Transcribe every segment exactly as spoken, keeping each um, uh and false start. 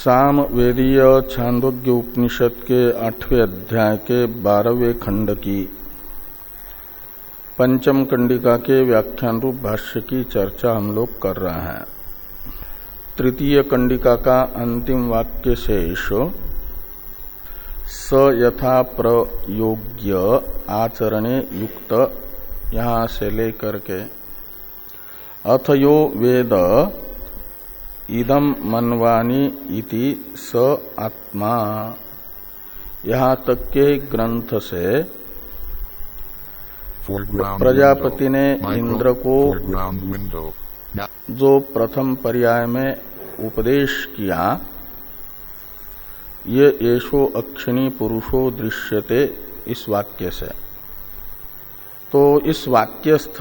साम वेदीय छांदोग्य उपनिषद के आठवें अध्याय के बारहवें खंड की पंचम कंडिका के व्याख्यान रूप भाष्य की चर्चा हम लोग कर रहे हैं। तृतीय कंडिका का अंतिम वाक्य शेष स यथा प्रयोग्य आचरणे युक्त यहाँ से लेकर के अथ यो वेद इदम मनवानी इति स आत्मा, यहाँ तक के ग्रंथ से प्रजापति ने इंद्र को जो प्रथम पर्याय में उपदेश किया, ये येषो अक्षिणी पुरुषो दृश्यते, इस वाक्य से। तो इस वाक्यस्थ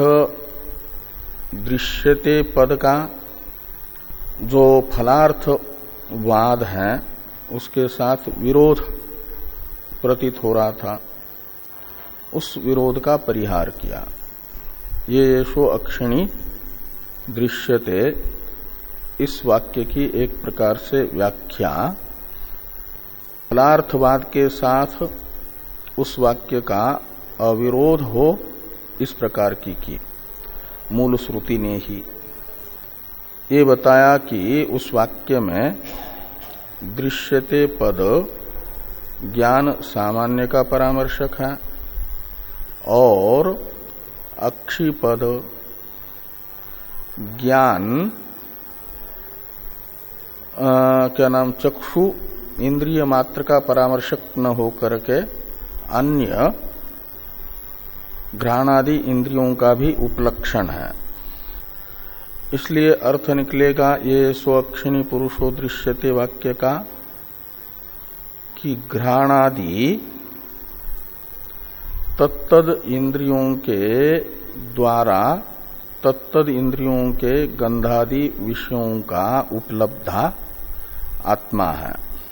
दृश्यते पद का जो फलार्थ वाद है उसके साथ विरोध प्रतीत हो रहा था, उस विरोध का परिहार किया। ये येषो अक्षिणी दृश्यते, इस वाक्य की एक प्रकार से व्याख्या फलार्थवाद के साथ उस वाक्य का अविरोध हो इस प्रकार की की मूल श्रुति ने ही ये बताया कि उस वाक्य में दृश्यते पद ज्ञान सामान्य का परामर्शक है और अक्षी पद ज्ञान आ, क्या नाम चक्षु इंद्रिय मात्र का परामर्शक न हो करके अन्य घ्राणादि इंद्रियों का भी उपलक्षण है। इसलिए अर्थ निकलेगा ये स्वक्षिणी पुरुषो दृश्यते वाक्य का कि घ्राणादि तत्तद इंद्रियों के द्वारा तत्तद इंद्रियों के गंधादि विषयों का उपलब्धा आत्मा है,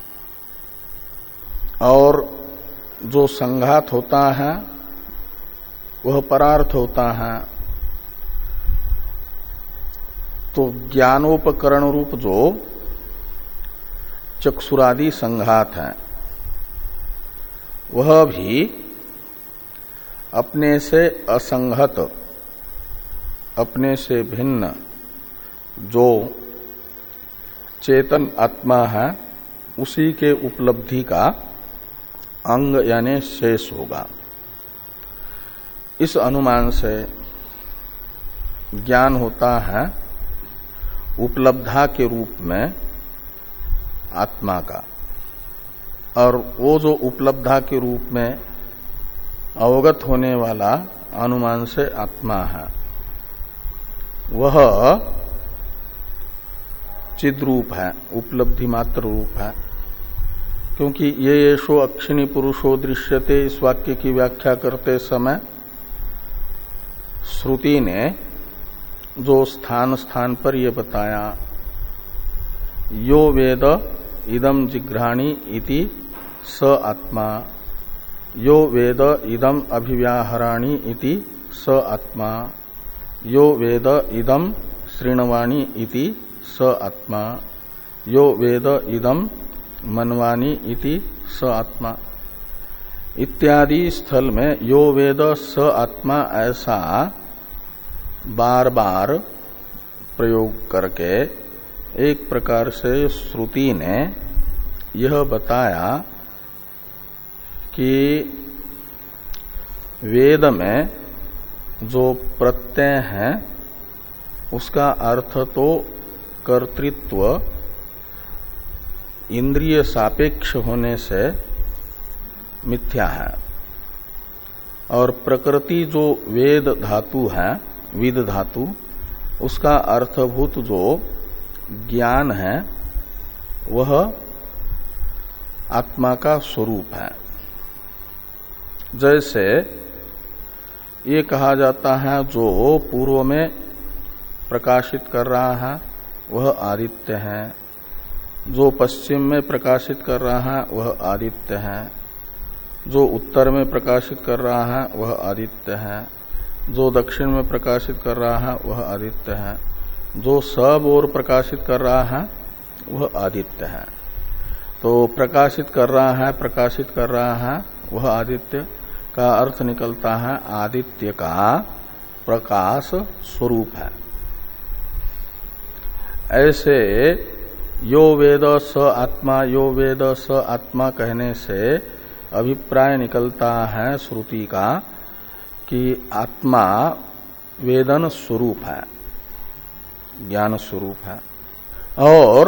और जो संघात होता है वह परार्थ होता है। तो ज्ञानोपकरण रूप जो चक्षुरादि संघात है वह भी अपने से असंगत, अपने से भिन्न जो चेतन आत्मा है उसी के उपलब्धि का अंग यानी शेष होगा। इस अनुमान से ज्ञान होता है उपलब्धा के रूप में आत्मा का, और वो जो उपलब्धा के रूप में अवगत होने वाला अनुमान से आत्मा है वह चिद्रूप है, उपलब्धि मात्र रूप है। क्योंकि ये येषो अक्षिणी पुरुषो दृश्यते, इस वाक्य की व्याख्या करते समय श्रुति ने जो स्थान स्थान पर ये बताया, यो वेद इदम जिघ्राणी इति स आत्मा, यो वेद इदम अभिव्याहराणी इति स आत्मा, यो वेद इदम श्रृणवाणी इति स आत्मा, यो वेद इदम मनवानी इति स आत्मा इत्यादि स्थल में यो वेद स आत्मा ऐसा बार बार प्रयोग करके एक प्रकार से श्रुति ने यह बताया कि वेद में जो प्रत्यय है उसका अर्थ तो कर्तृत्व इंद्रिय सापेक्ष होने से मिथ्या है, और प्रकृति जो वेद धातु है, विद धातु, उसका अर्थभूत जो ज्ञान है वह आत्मा का स्वरूप है। जैसे ये कहा जाता है जो पूर्व में प्रकाशित कर रहा है वह आदित्य है, जो पश्चिम में प्रकाशित कर रहा है वह आदित्य है, जो उत्तर में प्रकाशित कर रहा है वह आदित्य है, जो दक्षिण में प्रकाशित कर रहा है वह आदित्य है, जो सब ओर प्रकाशित कर रहा है वह आदित्य है। तो प्रकाशित कर रहा है प्रकाशित कर रहा है वह आदित्य का अर्थ निकलता है आदित्य का प्रकाश स्वरूप है। ऐसे यो वेद स आत्मा यो वेद स आत्मा कहने से अभिप्राय निकलता है श्रुति का कि आत्मा वेदन स्वरूप है, ज्ञान स्वरूप है। और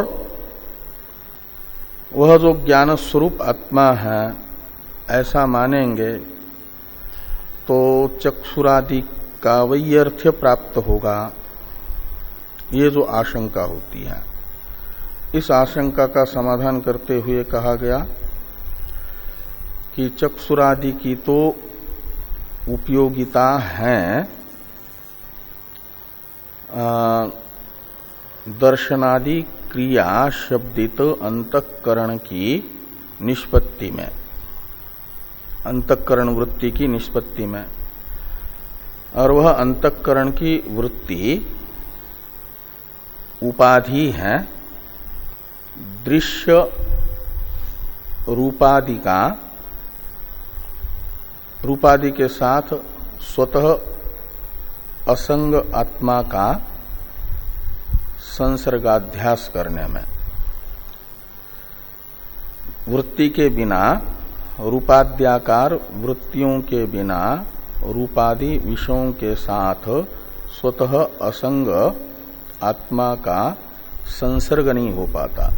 वह जो ज्ञान स्वरूप आत्मा है ऐसा मानेंगे तो चक्षुरादि का वैयर्थ्य प्राप्त होगा, ये जो आशंका होती है। इस आशंका का समाधान करते हुए कहा गया कि चक्षुरादि की तो उपयोगिता है दर्शनादि क्रिया शब्दित अंतःकरण की निष्पत्ति में, अंतःकरण वृत्ति की निष्पत्ति में। और वह अंतःकरण की वृत्ति उपाधि है दृश्य रूपादि का, रूपादि के साथ स्वतः असंग आत्मा का संसर्गाध्यास करने में। वृत्ति के बिना, रूपाद्याकार वृत्तियों के बिना रूपादि विषयों के साथ स्वतः असंग आत्मा का संसर्ग नहीं हो पाता।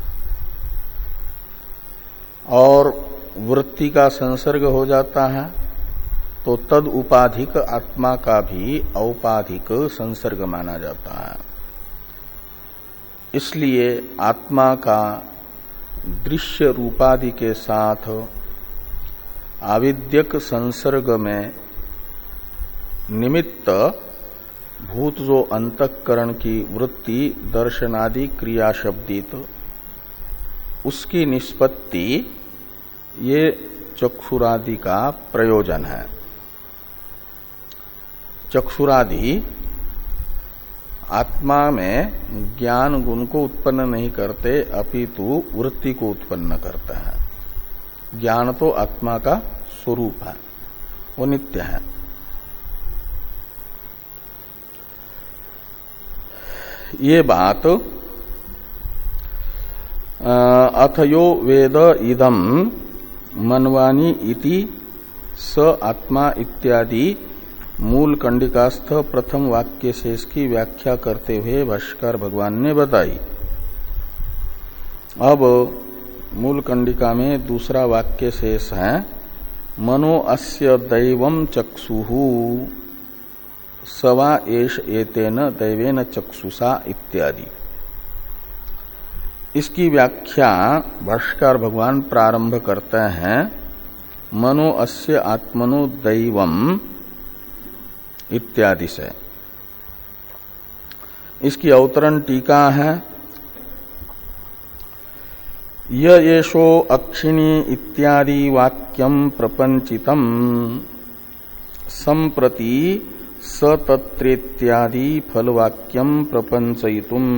और वृत्ति का संसर्ग हो जाता है तो तद उपाधिक आत्मा का भी औपाधिक संसर्ग माना जाता है। इसलिए आत्मा का दृश्य रूपादि के साथ आविद्यक संसर्ग में निमित्त भूत जो अंतःकरण की वृत्ति दर्शनादि क्रिया शब्दित उसकी निष्पत्ति ये चक्षुरादि का प्रयोजन है। चक्षुरादि आत्मा में ज्ञान गुण को उत्पन्न नहीं करते अपितु वृत्ति को उत्पन्न करते हैं। ज्ञान तो आत्मा का स्वरूप है, वो नित्य है। ये बात अथयो वेद इदम मनवानी इति स आत्मा इत्यादि मूल कंडिकास्थ प्रथम वाक्य से इसकी व्याख्या करते हुए भाष्यकार भगवान ने बताई। अब मूल कंडिका में दूसरा वाक्य शेष है मनो अस्य दैवम चक्षुहु सवा एष एतेन दैवेन चक्षुषा इत्यादि। इसकी व्याख्या भाष्यकार भगवान प्रारंभ करते हैं मनो अस्य आत्मनो दैवम इत्यादि से। इसकी अवतरण टीका है येषो अक्षिणी इत्यादि वाक्यम प्रपंचितम संप्रति सतत्रेत्यादि फलवाक्यम प्रपंचयितुम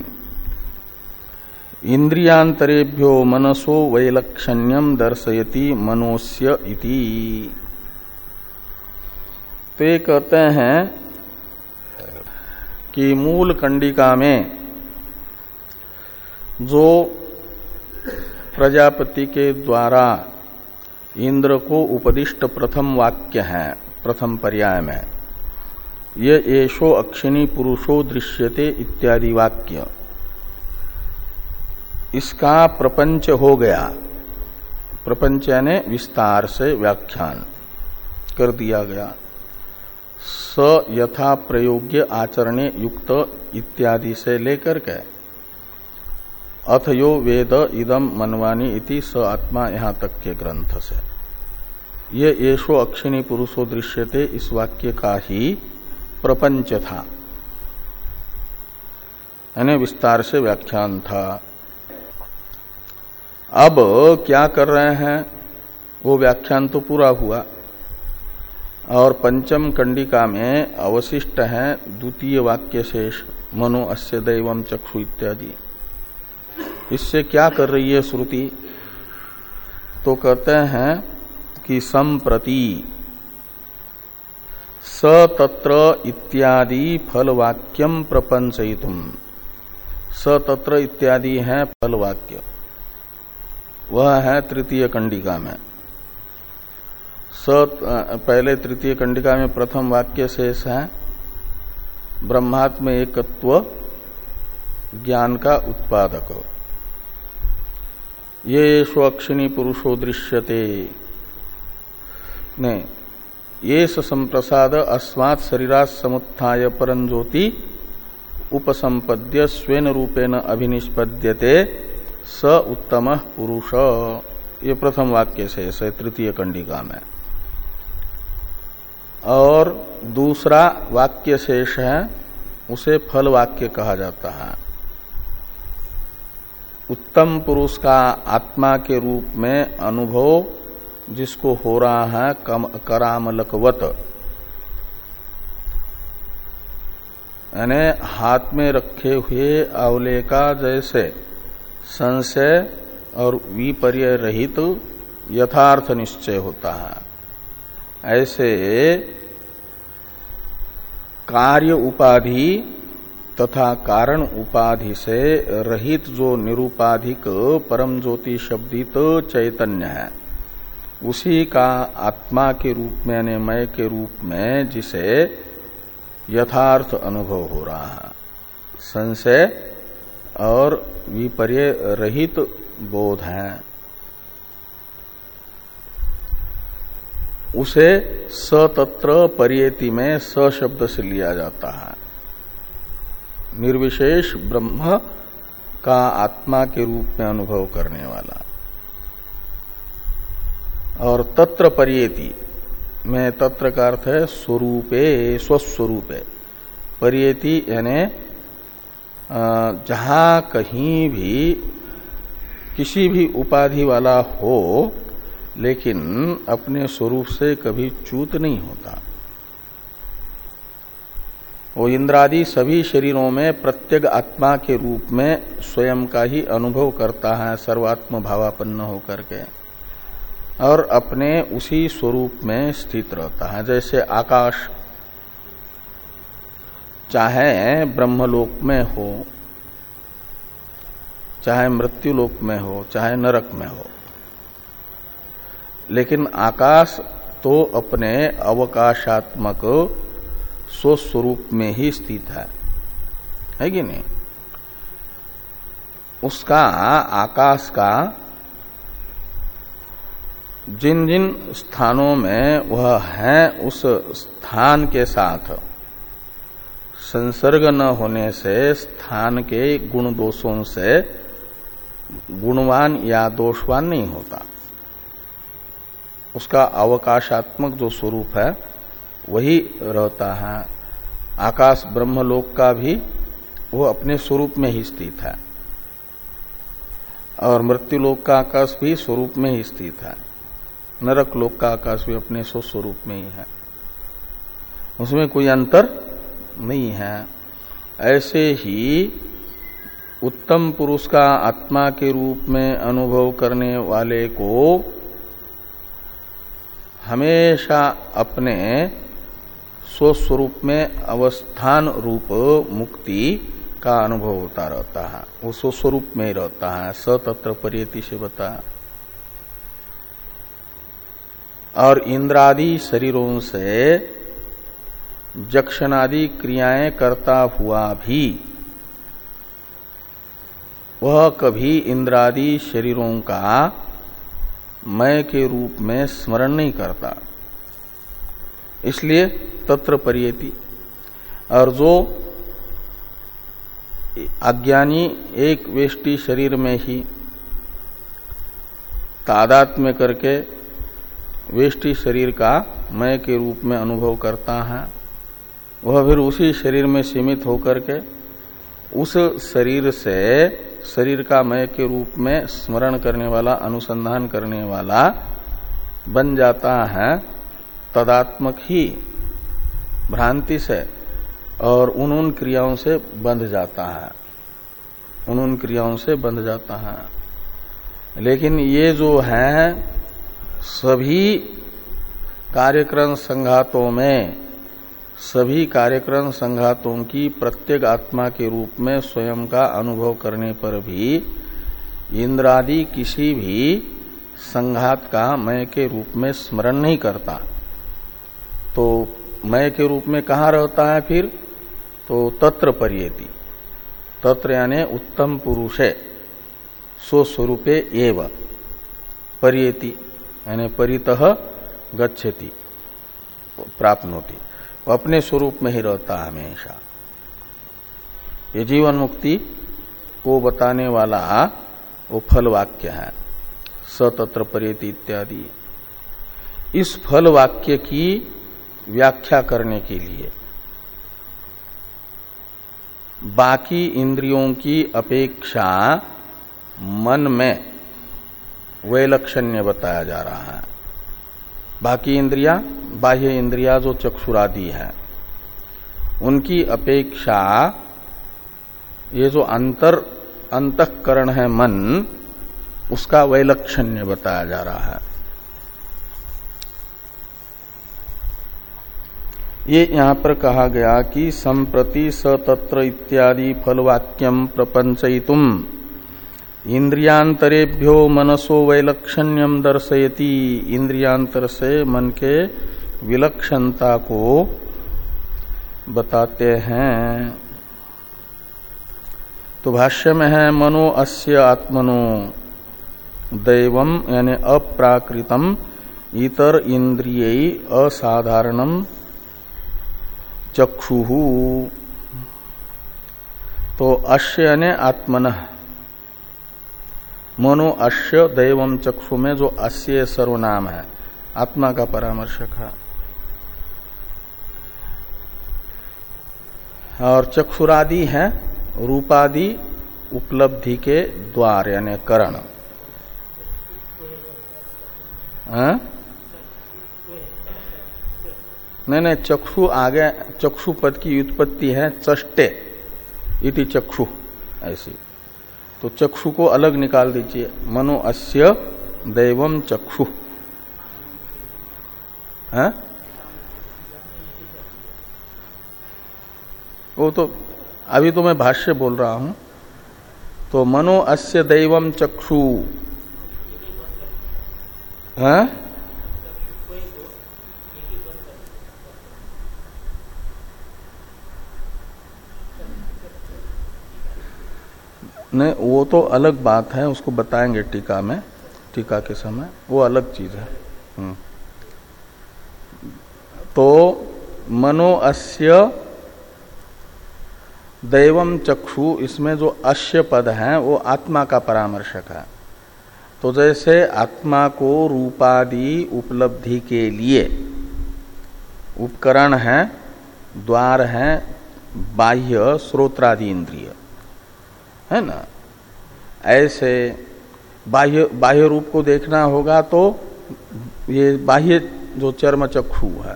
इंद्रियांतरेभ्यो मनसो वैलक्षण्यम दर्शयति मनोस्य इति। तो ये कहते हैं कि मूल कंडिका में जो प्रजापति के द्वारा इंद्र को उपदिष्ट प्रथम वाक्य है प्रथम पर्याय में, ये येषो अक्षिणी पुरुषो दृश्यते इत्यादि वाक्य, इसका प्रपंच हो गया। प्रपंच यानी विस्तार से व्याख्यान कर दिया गया। स यथा प्रयोग्य आचरणे युक्त इत्यादि से लेकर के अथयो वेद इदम मनवानी इति स आत्मा यहां तक के ग्रंथ से ये येषो अक्षिणी पुरुषो दृश्यते इस वाक्य का ही प्रपंच था, यानी विस्तार से व्याख्यान था। अब क्या कर रहे हैं, वो व्याख्यान तो पूरा हुआ और पंचम कंडिका में अवशिष्ट है द्वितीय वाक्य शेष मनो अस्य दैवम चक्षु इत्यादि। इससे क्या कर रही है श्रुति? तो कहते हैं कि संप्रति स तत्र इत्यादि फल वाक्यम प्रपंचयितुम। स तत्र इत्यादि है फल वाक्य, वह है तृतीय कंडिका में। स पहले तृतीय कंडिका में प्रथम वाक्य शेष है ब्रह्मात्म एकत्व ज्ञान का उत्पादक। ये स्वक्षिणी पुरुषो दृश्यते ने ये संप्रसाद अस्मात् शरीरात् समुत्थाय परं ज्योति उपसंपद्य स्वेन रूपेण अभिनिष्पद्यते स उत्तमः पुरुष। ये प्रथम वाक्य शेष है तृतीय कंडिका में। और दूसरा वाक्य शेष है, उसे फल वाक्य कहा जाता है। उत्तम पुरुष का आत्मा के रूप में अनुभव जिसको हो रहा है कम करामलकवत, यानी हाथ में रखे हुए आंवले का जैसे संशय और विपर्य रहित तो यथार्थ निश्चय होता है, ऐसे कार्य उपाधि तथा कारण उपाधि से रहित जो निरुपाधिक परम ज्योति शब्दित चैतन्य है, उसी का आत्मा के रूप में यानी मय के रूप में जिसे यथार्थ अनुभव हो रहा है, संशय और विपर्य रहित बोध है, उसे सतत्र पर्येति में स शब्द से लिया जाता है। निर्विशेष ब्रह्म का आत्मा के रूप में अनुभव करने वाला। और तत्र पर्येति में तत्र का अर्थ है स्वरूपे, स्वस्वरूपे। पर्येति यानी जहां कहीं भी किसी भी उपाधि वाला हो लेकिन अपने स्वरूप से कभी च्युत नहीं होता। वो इंद्रादि सभी शरीरों में प्रत्येक आत्मा के रूप में स्वयं का ही अनुभव करता है सर्वात्म भावापन्न होकर के, और अपने उसी स्वरूप में स्थित रहता है। जैसे आकाश चाहे ब्रह्मलोक में हो, चाहे मृत्युलोक में हो, चाहे नरक में हो, लेकिन आकाश तो अपने अवकाशात्मक स्वस्वरूप में ही स्थित है, है कि नहीं? उसका आकाश का जिन जिन स्थानों में वह है उस स्थान के साथ संसर्ग न होने से स्थान के गुण दोषों से गुणवान या दोषवान नहीं होता। उसका अवकाशात्मक जो स्वरूप है वही रहता है। आकाश ब्रह्मलोक का भी वो अपने स्वरूप में ही स्थित है, और मृत्युलोक का आकाश भी स्वरूप में ही स्थित है। नरक लोक का आकाश भी अपने स्वस्वरूप में ही है, उसमें कोई अंतर नहीं है। ऐसे ही उत्तम पुरुष का आत्मा के रूप में अनुभव करने वाले को हमेशा अपने स्वस्वरूप में अवस्थान रूप मुक्ति का अनुभव होता रहता है, वो स्वस्वरूप में ही रहता है। स तत्र पर्येति से बता। और इंद्रादि शरीरों से जक्षणादि क्रियाएं करता हुआ भी वह कभी इंद्रादि शरीरों का मैं के रूप में स्मरण नहीं करता, इसलिए तत्र पर्येति। और जो अज्ञानी एक वेष्टि शरीर में ही तादात्म्य करके वेष्टि शरीर का मैं के रूप में अनुभव करता है, वह फिर उसी शरीर में सीमित होकर के उस शरीर से शरीर का मय के रूप में स्मरण करने वाला, अनुसंधान करने वाला बन जाता है तदात्मक ही भ्रांति से, और उन उन क्रियाओं से बंध जाता है। उन उन क्रियाओं से बंध जाता है। लेकिन ये जो है सभी कार्यक्रम संघातों में, सभी कार्यक्रम संघातों की प्रत्येक आत्मा के रूप में स्वयं का अनुभव करने पर भी इंद्रादि किसी भी संघात का मैं के रूप में स्मरण नहीं करता। तो मैं के रूप में कहाँ रहता है फिर? तो तत्र पर्येति, तत्र यानी उत्तम पुरुषे स्वस्वरूपे एव पर्येति यानी परितः गच्छति प्राप्नोति, अपने स्वरूप में ही रहता है हमेशा। ये जीवन मुक्ति को बताने वाला वो फल वाक्य है, स तत्र पर्येति इत्यादि। इस फल वाक्य की व्याख्या करने के लिए बाकी इंद्रियों की अपेक्षा मन में वैलक्षण्य बताया जा रहा है। बाकी इंद्रिया, बाह्य इंद्रिया जो चक्षुरादि है, उनकी अपेक्षा ये जो अंतर अंतःकरण है मन, उसका वैलक्षण्य बताया जा रहा है। ये यहां पर कहा गया कि संप्रति स तत्र इत्यादि फलवाक्यम प्रपंचयितुम इंद्रियांतरेभ्यो मनसो वैलक्षण्यम दर्शयति। इंद्रियांतर से मन के विलक्षणता को बताते हैं। तो भाष्य में है मनो अस्य आत्मनो दैवम यानी अप्राकृतम इतर इंद्रियै असाधारणम चक्षुः। तो अस्य यानी आत्मनः, मनो अश्य दैवम चक्षु में जो अस्य सर्वनाम है आत्मा का परामर्शक है। और चक्षुरादि है रूपादि उपलब्धि के द्वार यानी करण। नहीं नहीं, चक्षु आगे चक्षु पद की व्युत्पत्ति है चष्टे इति चक्षु, ऐसी। तो चक्षु को अलग निकाल दीजिए, मनो अस्य दैवम चक्षु है। वो तो अभी तो मैं भाष्य बोल रहा हूं। तो मनो अस्य दैवम चक्षु है। नहीं, वो तो अलग बात है, उसको बताएंगे टीका में, टीका के समय, वो अलग चीज है। तो मनो अस्य दैवम चक्षु, इसमें जो अश्य पद है वो आत्मा का परामर्शक है। तो जैसे आत्मा को रूपादि उपलब्धि के लिए उपकरण है, द्वार है बाह्य श्रोत्रादि इंद्रिय है ना, ऐसे बाह्य बाह्य रूप को देखना होगा तो ये बाह्य जो चर्म चक्षु है,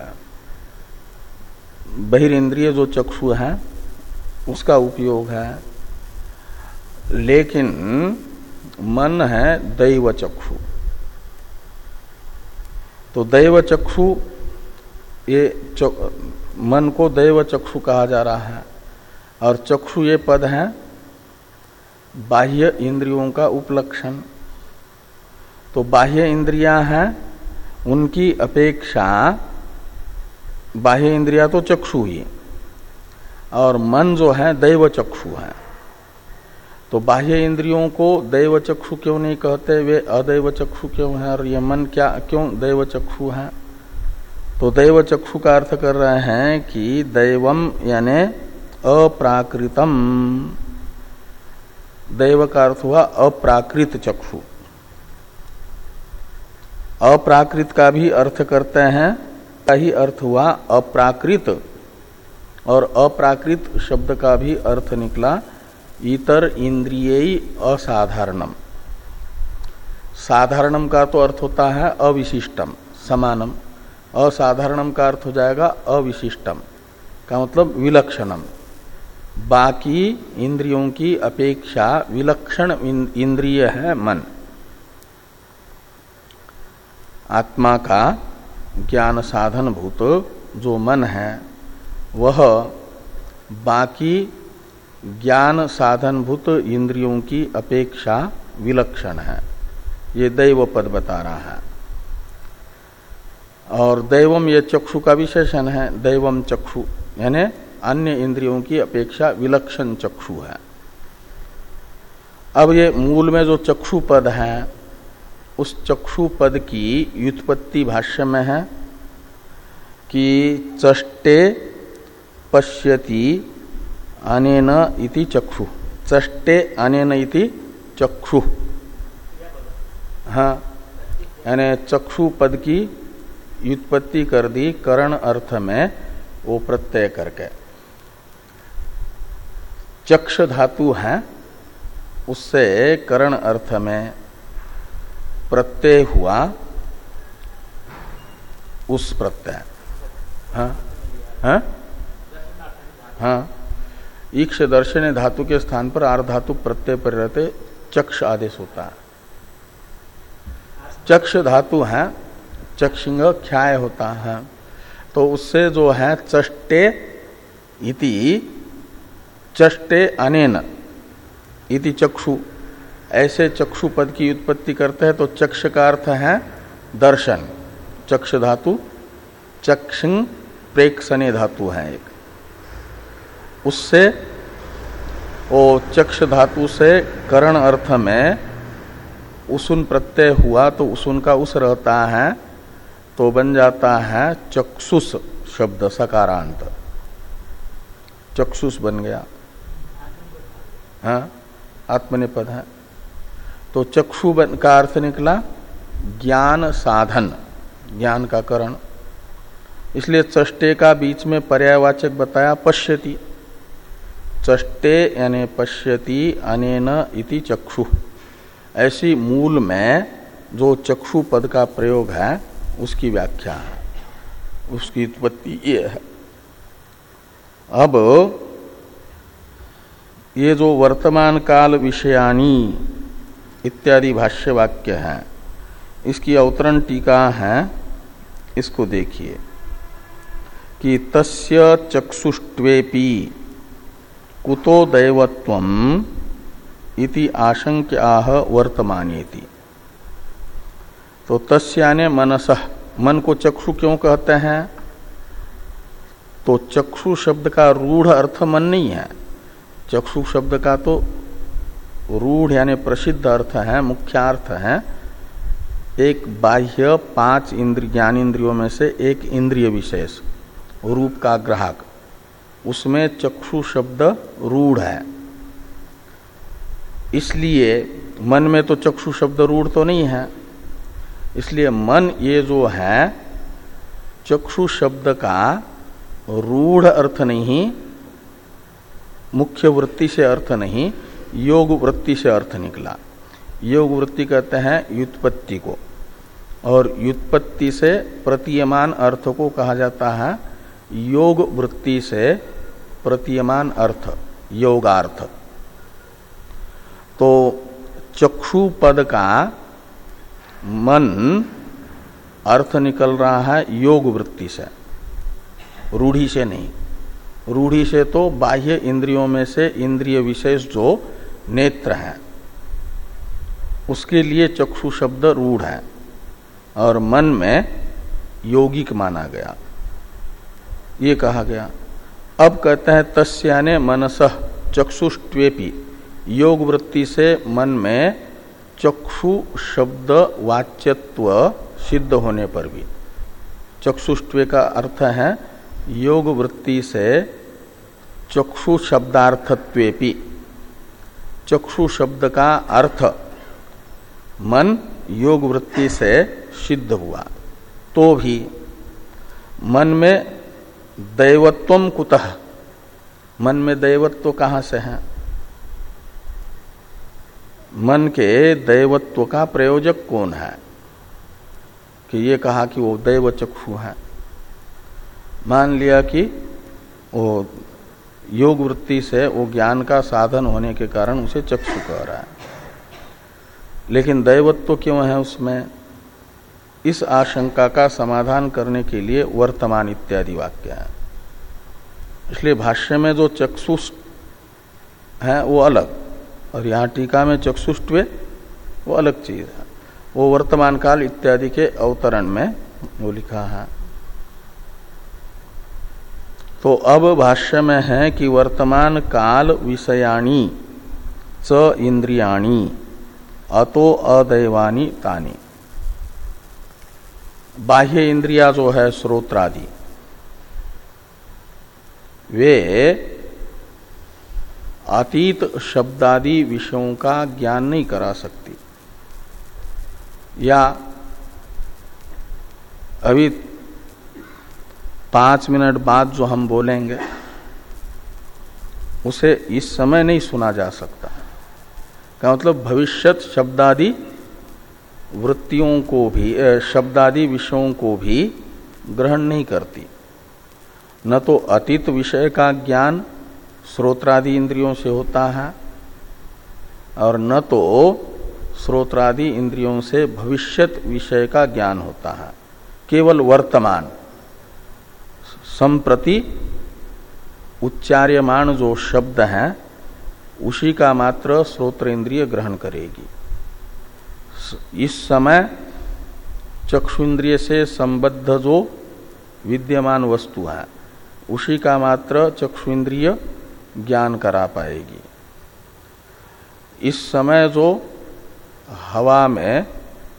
बहिरेंद्रिय जो चक्षु है उसका उपयोग है। लेकिन मन है दैव चक्षु। तो दैव चक्षु, ये मन को दैव चक्षु कहा जा रहा है। और चक्षु ये पद है बाह्य इंद्रियों का उपलक्षण। तो बाह्य इंद्रियां हैं, उनकी अपेक्षा बाह्य इंद्रिया तो चक्षु ही, और मन जो है दैव चक्षु है। तो बाह्य इंद्रियों को दैव चक्षु क्यों नहीं कहते, वे अदैव चक्षु क्यों है, और ये मन क्या क्यों दैव चक्षु है? तो दैव चक्षु का अर्थ कर रहे हैं कि दैवम यानी अप्राकृतम। दैव का अर्थ हुआ अप्राकृत चक्षु। अप्राकृत का भी अर्थ करते हैं, का ही अर्थ हुआ अप्राकृत, और अप्राकृत शब्द का भी अर्थ निकला इतर इंद्रियई असाधारणम। साधारणम का तो अर्थ होता है अविशिष्टम, समानम। असाधारणम का अर्थ हो जाएगा अविशिष्टम, का मतलब विलक्षणम। बाकी इंद्रियों की अपेक्षा विलक्षण इंद्रिय है मन। आत्मा का ज्ञान साधन भूत जो मन है वह बाकी ज्ञान साधनभूत इंद्रियों की अपेक्षा विलक्षण है। ये दैव पद बता रहा है। और दैवम ये चक्षु का विशेषण है। दैवम चक्षु यानी अन्य इंद्रियों की अपेक्षा विलक्षण चक्षु है। अब ये मूल में जो चक्षु पद है उस चक्षु पद की व्युत्पत्ति भाष्य में है कि चष्टे पश्यति अनेन इति चक्षु। चष्टे अनेन इति चक्षु। हाँ, यानी चक्षु पद की व्युत्पत्ति कर दी करण अर्थ में वो प्रत्यय करके। चक्ष धातु है उससे करण अर्थ में प्रत्यय हुआ उस प्रत्यय। हाँ हाँ हाँ, ईक्ष दर्शन धातु के स्थान पर आर्ध धातु प्रत्यय पर रहते चक्ष आदेश होता है। चक्ष धातु है, चक्षिंग ख्याय होता है, तो उससे जो है चष्टे इति चष्टे अनेन इति चक्षु, ऐसे चक्षु पद की उत्पत्ति करते हैं। तो चक्ष का अर्थ है दर्शन। चक्ष धातु चक्षिंग प्रेक्षणे धातु है एक, उससे वो चक्ष धातु से करण अर्थ में उसुन प्रत्यय हुआ तो उसुन का उस रहता है तो बन जाता है चक्षुष शब्द सकारांत। चक्षुष बन गया। हाँ, आत्मनेपद है। तो चक्षु का अर्थ निकला ज्ञान साधन, ज्ञान का करण। इसलिए चष्टे का बीच में पर्यायवाचक बताया पश्यति। चष्टे यानी पश्यति अनेन इति चक्षु। ऐसी मूल में जो चक्षु पद का प्रयोग है उसकी व्याख्या है, उसकी उत्पत्ति ये है। अब ये जो वर्तमान काल विषयानी इत्यादि भाष्य वाक्य है इसकी अवतरण टीका है, इसको देखिए कि तस्य चक्षुष्ट्वेपि कुतो दैवत्वम इति आशंक्याह वर्तमानेति। तो तस्याने मनसः, मन को चक्षु क्यों कहते हैं? तो चक्षु शब्द का रूढ़ अर्थ मन नहीं है। चक्षु शब्द का तो रूढ़ यानी प्रसिद्ध अर्थ है, मुख्यार्थ है एक बाह्य पांच इंद्रिय ज्ञानेन्द्रियों में से एक इंद्रिय विशेष रूप का ग्राहक, उसमें चक्षु शब्द रूढ़ है। इसलिए मन में तो चक्षु शब्द रूढ़ तो नहीं है, इसलिए मन ये जो है चक्षु शब्द का रूढ़ अर्थ नहीं, मुख्य वृत्ति से अर्थ नहीं, योग वृत्ति से अर्थ निकला। योग वृत्ति कहते हैं व्युत्पत्ति को, और व्युत्पत्ति से प्रतीयमान अर्थ को कहा जाता है योग वृत्ति से प्रतीयमान अर्थ, योगार्थ। तो चक्षु पद का मन अर्थ निकल रहा है योग वृत्ति से, रूढ़ी से नहीं। रूढ़ी से तो बाह्य इंद्रियों में से इंद्रिय विशेष जो नेत्र है उसके लिए चक्षु शब्द रूढ़ है, और मन में यौगिक माना गया, ये कहा गया। अब कहते हैं तस्याने मनसः चक्षुष्ट्वेपि, योग वृत्ति से मन में चक्षु शब्द वाच्यत्व सिद्ध होने पर भी, चक्षुष्ट्वे का अर्थ है योग वृत्ति से चक्षु शब्दार्थत्वेपि, चक्षु शब्द का अर्थ मन योग वृत्ति से सिद्ध हुआ तो भी मन में दैवत्वम कुतः, मन में दैवत्व कहाँ से है? मन के दैवत्व का प्रयोजक कौन है कि ये कहा कि वो दैव चक्षु है। मान लिया कि वो योग वृत्ति से वो ज्ञान का साधन होने के कारण उसे चक्षु कह रहा है। लेकिन दैवत्व क्यों है उसमें? इस आशंका का समाधान करने के लिए वर्तमान इत्यादि वाक्य है। इसलिए भाष्य में जो चक्षुष है वो अलग, और यहाँ टीका में चक्षुष्टवे वो अलग चीज है। वो वर्तमान काल इत्यादि के अवतरण में वो लिखा है। तो अब भाष्य में है कि वर्तमान काल विषयाणी च इंद्रियाणी अतो अदैवानी तानी। बाह्य इंद्रिया जो है श्रोत्रादि, वे अतीत शब्दादि विषयों का ज्ञान नहीं करा सकती, या अभी पांच मिनट बाद जो हम बोलेंगे उसे इस समय नहीं सुना जा सकता। का मतलब भविष्यत शब्दादि वृत्तियों को भी, शब्दादि विषयों को भी ग्रहण नहीं करती। न तो अतीत विषय का ज्ञान श्रोत्रादि इंद्रियों से होता है, और न तो श्रोत्रादि इंद्रियों से भविष्यत विषय का ज्ञान होता है। केवल वर्तमान संप्रति उच्चार्यमान जो शब्द है उसी का मात्र श्रोत्र इंद्रिय ग्रहण करेगी। इस समय चक्षु इंद्रिय से संबद्ध जो विद्यमान वस्तु है उसी का मात्र चक्षु इंद्रिय ज्ञान करा पाएगी। इस समय जो हवा में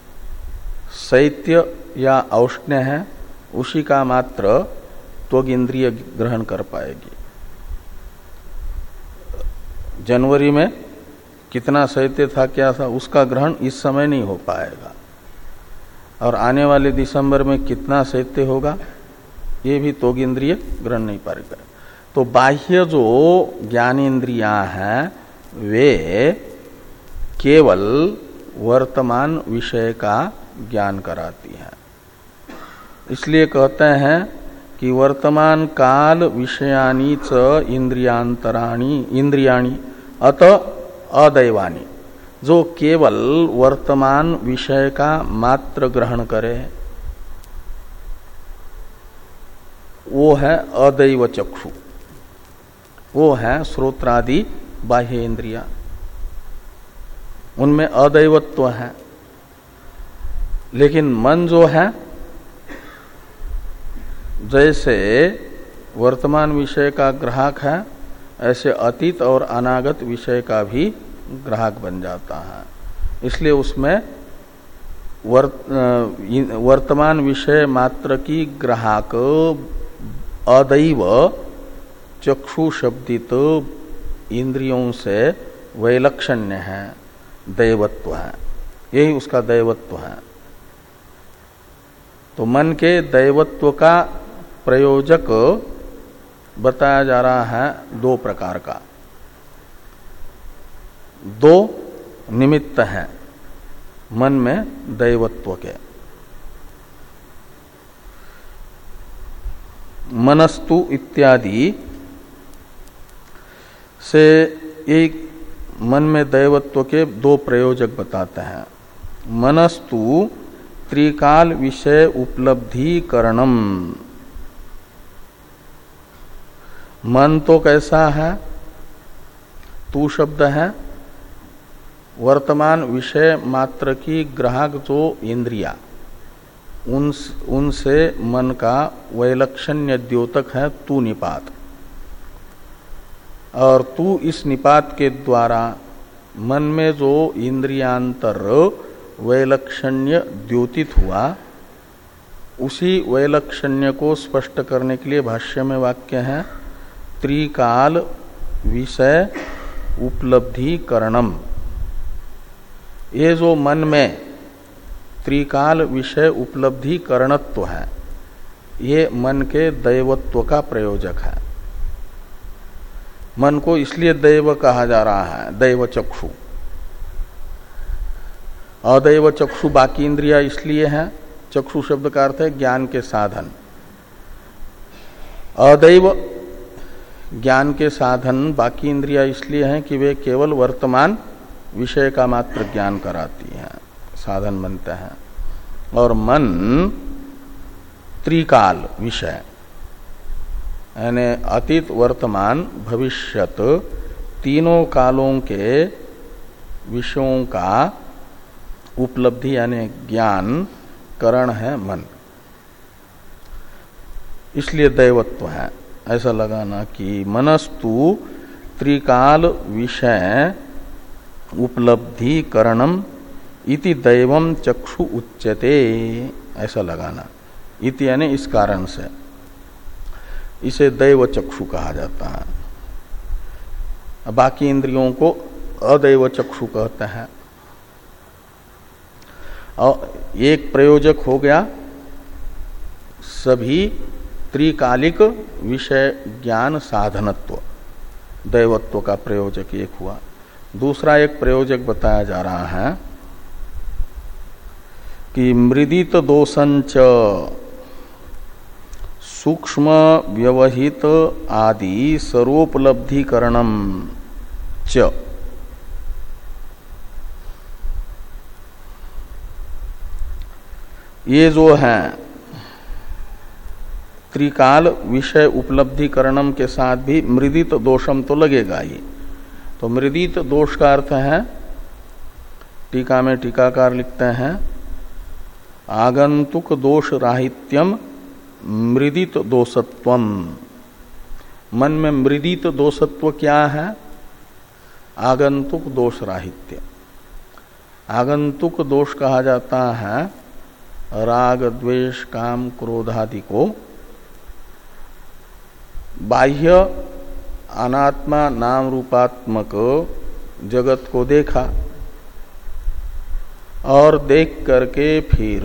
शैत्य या औष्ण्य है उसी का मात्र त्वग इंद्रिय ग्रहण कर पाएगी। जनवरी में कितना शैत्य था, क्या था, उसका ग्रहण इस समय नहीं हो पाएगा, और आने वाले दिसंबर में कितना शैत्य होगा ये भी त्वग इंद्रिय ग्रहण नहीं पाएगा। तो बाह्य जो ज्ञानेन्द्रियां हैं वे केवल वर्तमान विषय का ज्ञान कराती हैं। इसलिए कहते हैं कि वर्तमान काल विषयानी च इंद्रियांतराणी इंद्रियाणी अत अदैवानी, जो केवल वर्तमान विषय का मात्र ग्रहण करे वो है अदैव चक्षु, वो है श्रोत्रादि बाह्य इंद्रिया, उनमें अदैवत्व है। लेकिन मन जो है जैसे वर्तमान विषय का ग्राहक है ऐसे अतीत और अनागत विषय का भी ग्राहक बन जाता है। इसलिए उसमें वर्त, वर्तमान विषय मात्र की ग्राहक अदैव चक्षु शब्दित इंद्रियों से वैलक्षण्य है, दैवत्व है, यही उसका दैवत्व है। तो मन के दैवत्व का प्रयोजक बताया जा रहा है दो प्रकार का, दो निमित्त हैं मन में दैवत्व के। मनस्तु इत्यादि से एक मन में दैवत्व के दो प्रयोजक बताते हैं। मनस्तु त्रिकाल विषय उपलब्धिकरणम, मन तो कैसा है, तू शब्द है वर्तमान विषय मात्र की ग्राहक जो इंद्रिया, उन उनसे मन का वैलक्षण्य द्योतक है तू निपात, और तू इस निपात के द्वारा मन में जो इंद्रियांतर वैलक्षण्य द्योतित हुआ उसी वैलक्षण्य को स्पष्ट करने के लिए भाष्य में वाक्य है त्रिकाल विषय उपलब्धिकरणम। ये जो मन में त्रिकाल विषय उपलब्धिकरणत्व है ये मन के दैवत्व का प्रयोजक है। मन को इसलिए दैव कहा जा रहा है, दैव चक्षु। अदैव चक्षु बाकी इंद्रिया इसलिए है, चक्षु शब्द का अर्थ है ज्ञान के साधन। अदैव ज्ञान के साधन बाकी इंद्रिया इसलिए हैं कि वे केवल वर्तमान विषय का मात्र ज्ञान कराती हैं, साधन बनते हैं। और मन त्रिकाल विषय यानी अतीत, वर्तमान, भविष्यत तीनों कालों के विषयों का उपलब्धि यानी ज्ञान करण है मन। इसलिए दैवत्व है। ऐसा लगाना कि मनस्तु त्रिकाल विषय उपलब्धि करणम इति दैवम चक्षु उच्यते। ऐसा लगाना, इति यानी इस कारण से इसे दैव चक्षु कहा जाता है। बाकी इंद्रियों को अदैव चक्षु कहते हैं। और एक प्रयोजक हो गया सभी त्रिकालिक विषय ज्ञान साधनत्व, दैवत्व का प्रयोजक एक हुआ। दूसरा एक प्रयोजक बताया जा रहा है कि मृदित दोषंच सूक्ष्म व्यवहित आदि सर्वोपलब्धिकरणम च। ये जो है त्रिकाल विषय उपलब्धिकरणम के साथ भी मृदित दोषम तो लगेगा ही। तो मृदित दोष का अर्थ है, टीका में टीकाकार लिखते हैं, आगंतुक दोष राहित्यम मृदित दोषत्वम। मन में मृदित दोषत्व क्या है? आगंतुक दोष राहित्य। आगंतुक दोष कहा जाता है राग, द्वेष, काम, क्रोध आदि को बाह्य अनात्मा नाम रूपात्मक जगत को देखा और देख करके फिर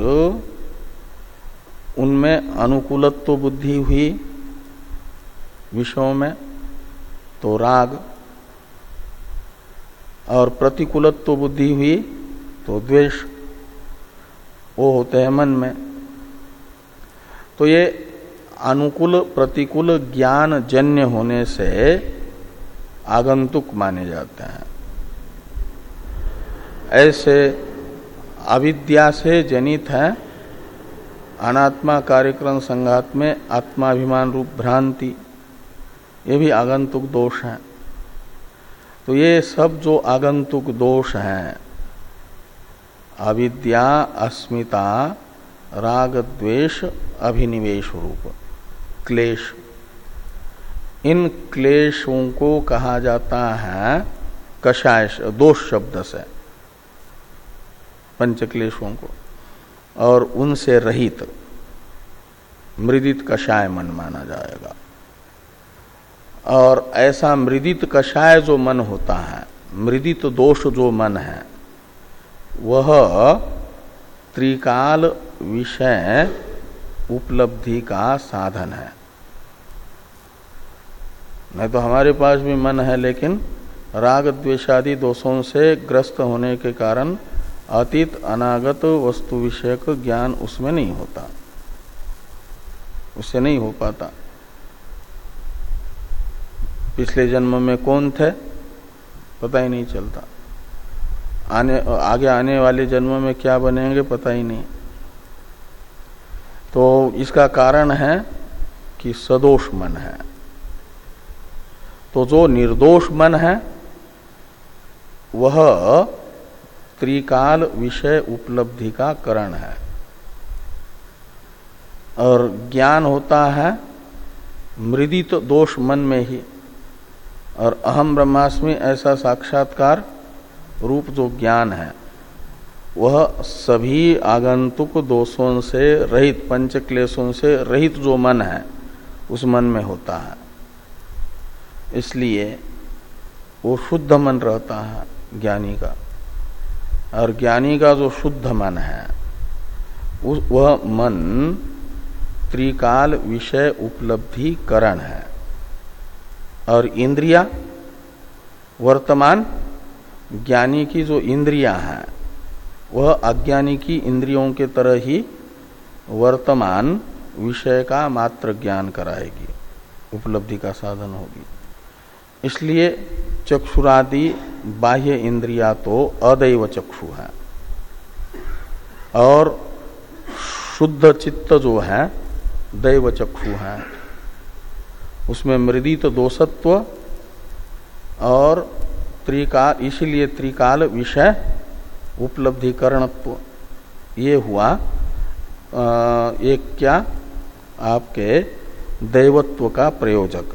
उनमें अनुकूलत्व बुद्धि हुई विषयों में तो राग, और प्रतिकूलत्व बुद्धि हुई तो द्वेष, वो होते हैं मन में। तो ये अनुकूल प्रतिकूल ज्ञान जन्य होने से आगंतुक माने जाते हैं। ऐसे अविद्या से जनित है अनात्मा कार्यक्रम संघात में आत्माभिमान रूप भ्रांति, ये भी आगंतुक दोष है। तो ये सब जो आगंतुक दोष हैं, अविद्या, अस्मिता, राग, द्वेष, अभिनिवेश रूप क्लेश, इन क्लेशों को कहा जाता है कषाय दोष शब्द से, पंच क्लेशों को, और उनसे रहित मृदित कषाय मन माना जाएगा। और ऐसा मृदित कषाय जो मन होता है, मृदित दोष जो मन है, वह त्रिकाल विषय उपलब्धि का साधन है। नहीं तो हमारे पास भी मन है, लेकिन राग द्वेषादि दोषों से ग्रस्त होने के कारण अतीत अनागत वस्तु विषयक ज्ञान उसमें नहीं होता, उससे नहीं हो पाता। पिछले जन्म में कौन थे पता ही नहीं चलता, आने आगे आने वाले जन्म में क्या बनेंगे पता ही नहीं। तो इसका कारण है कि सदोष मन है। तो जो निर्दोष मन है वह त्रिकाल विषय उपलब्धि का कारण है, और ज्ञान होता है मृदित दोष मन में ही। और अहम ब्रह्मास्मि ऐसा साक्षात्कार रूप जो ज्ञान है वह सभी आगंतुक दोषों से रहित, पंच क्लेशों से रहित जो मन है उस मन में होता है। इसलिए वो शुद्ध मन रहता है ज्ञानी का। और ज्ञानी का जो शुद्ध मन है वह मन त्रिकाल विषय उपलब्धि करण है। और इंद्रिया वर्तमान ज्ञानी की जो इंद्रियां हैं वह अज्ञानी की इंद्रियों के तरह ही वर्तमान विषय का मात्र ज्ञान कराएगी। उपलब्धि का साधन होगी। इसलिए चक्षुरादि बाह्य इंद्रिया तो अदैव चक्षु है और शुद्ध चित्त जो है दैव चक्षु है। उसमें मृदित दोषत्व और त्रिकाल, इसीलिए त्रिकाल विषय उपलब्धिकरणत्व ये हुआ एक क्या आपके दैवत्व का प्रयोजक।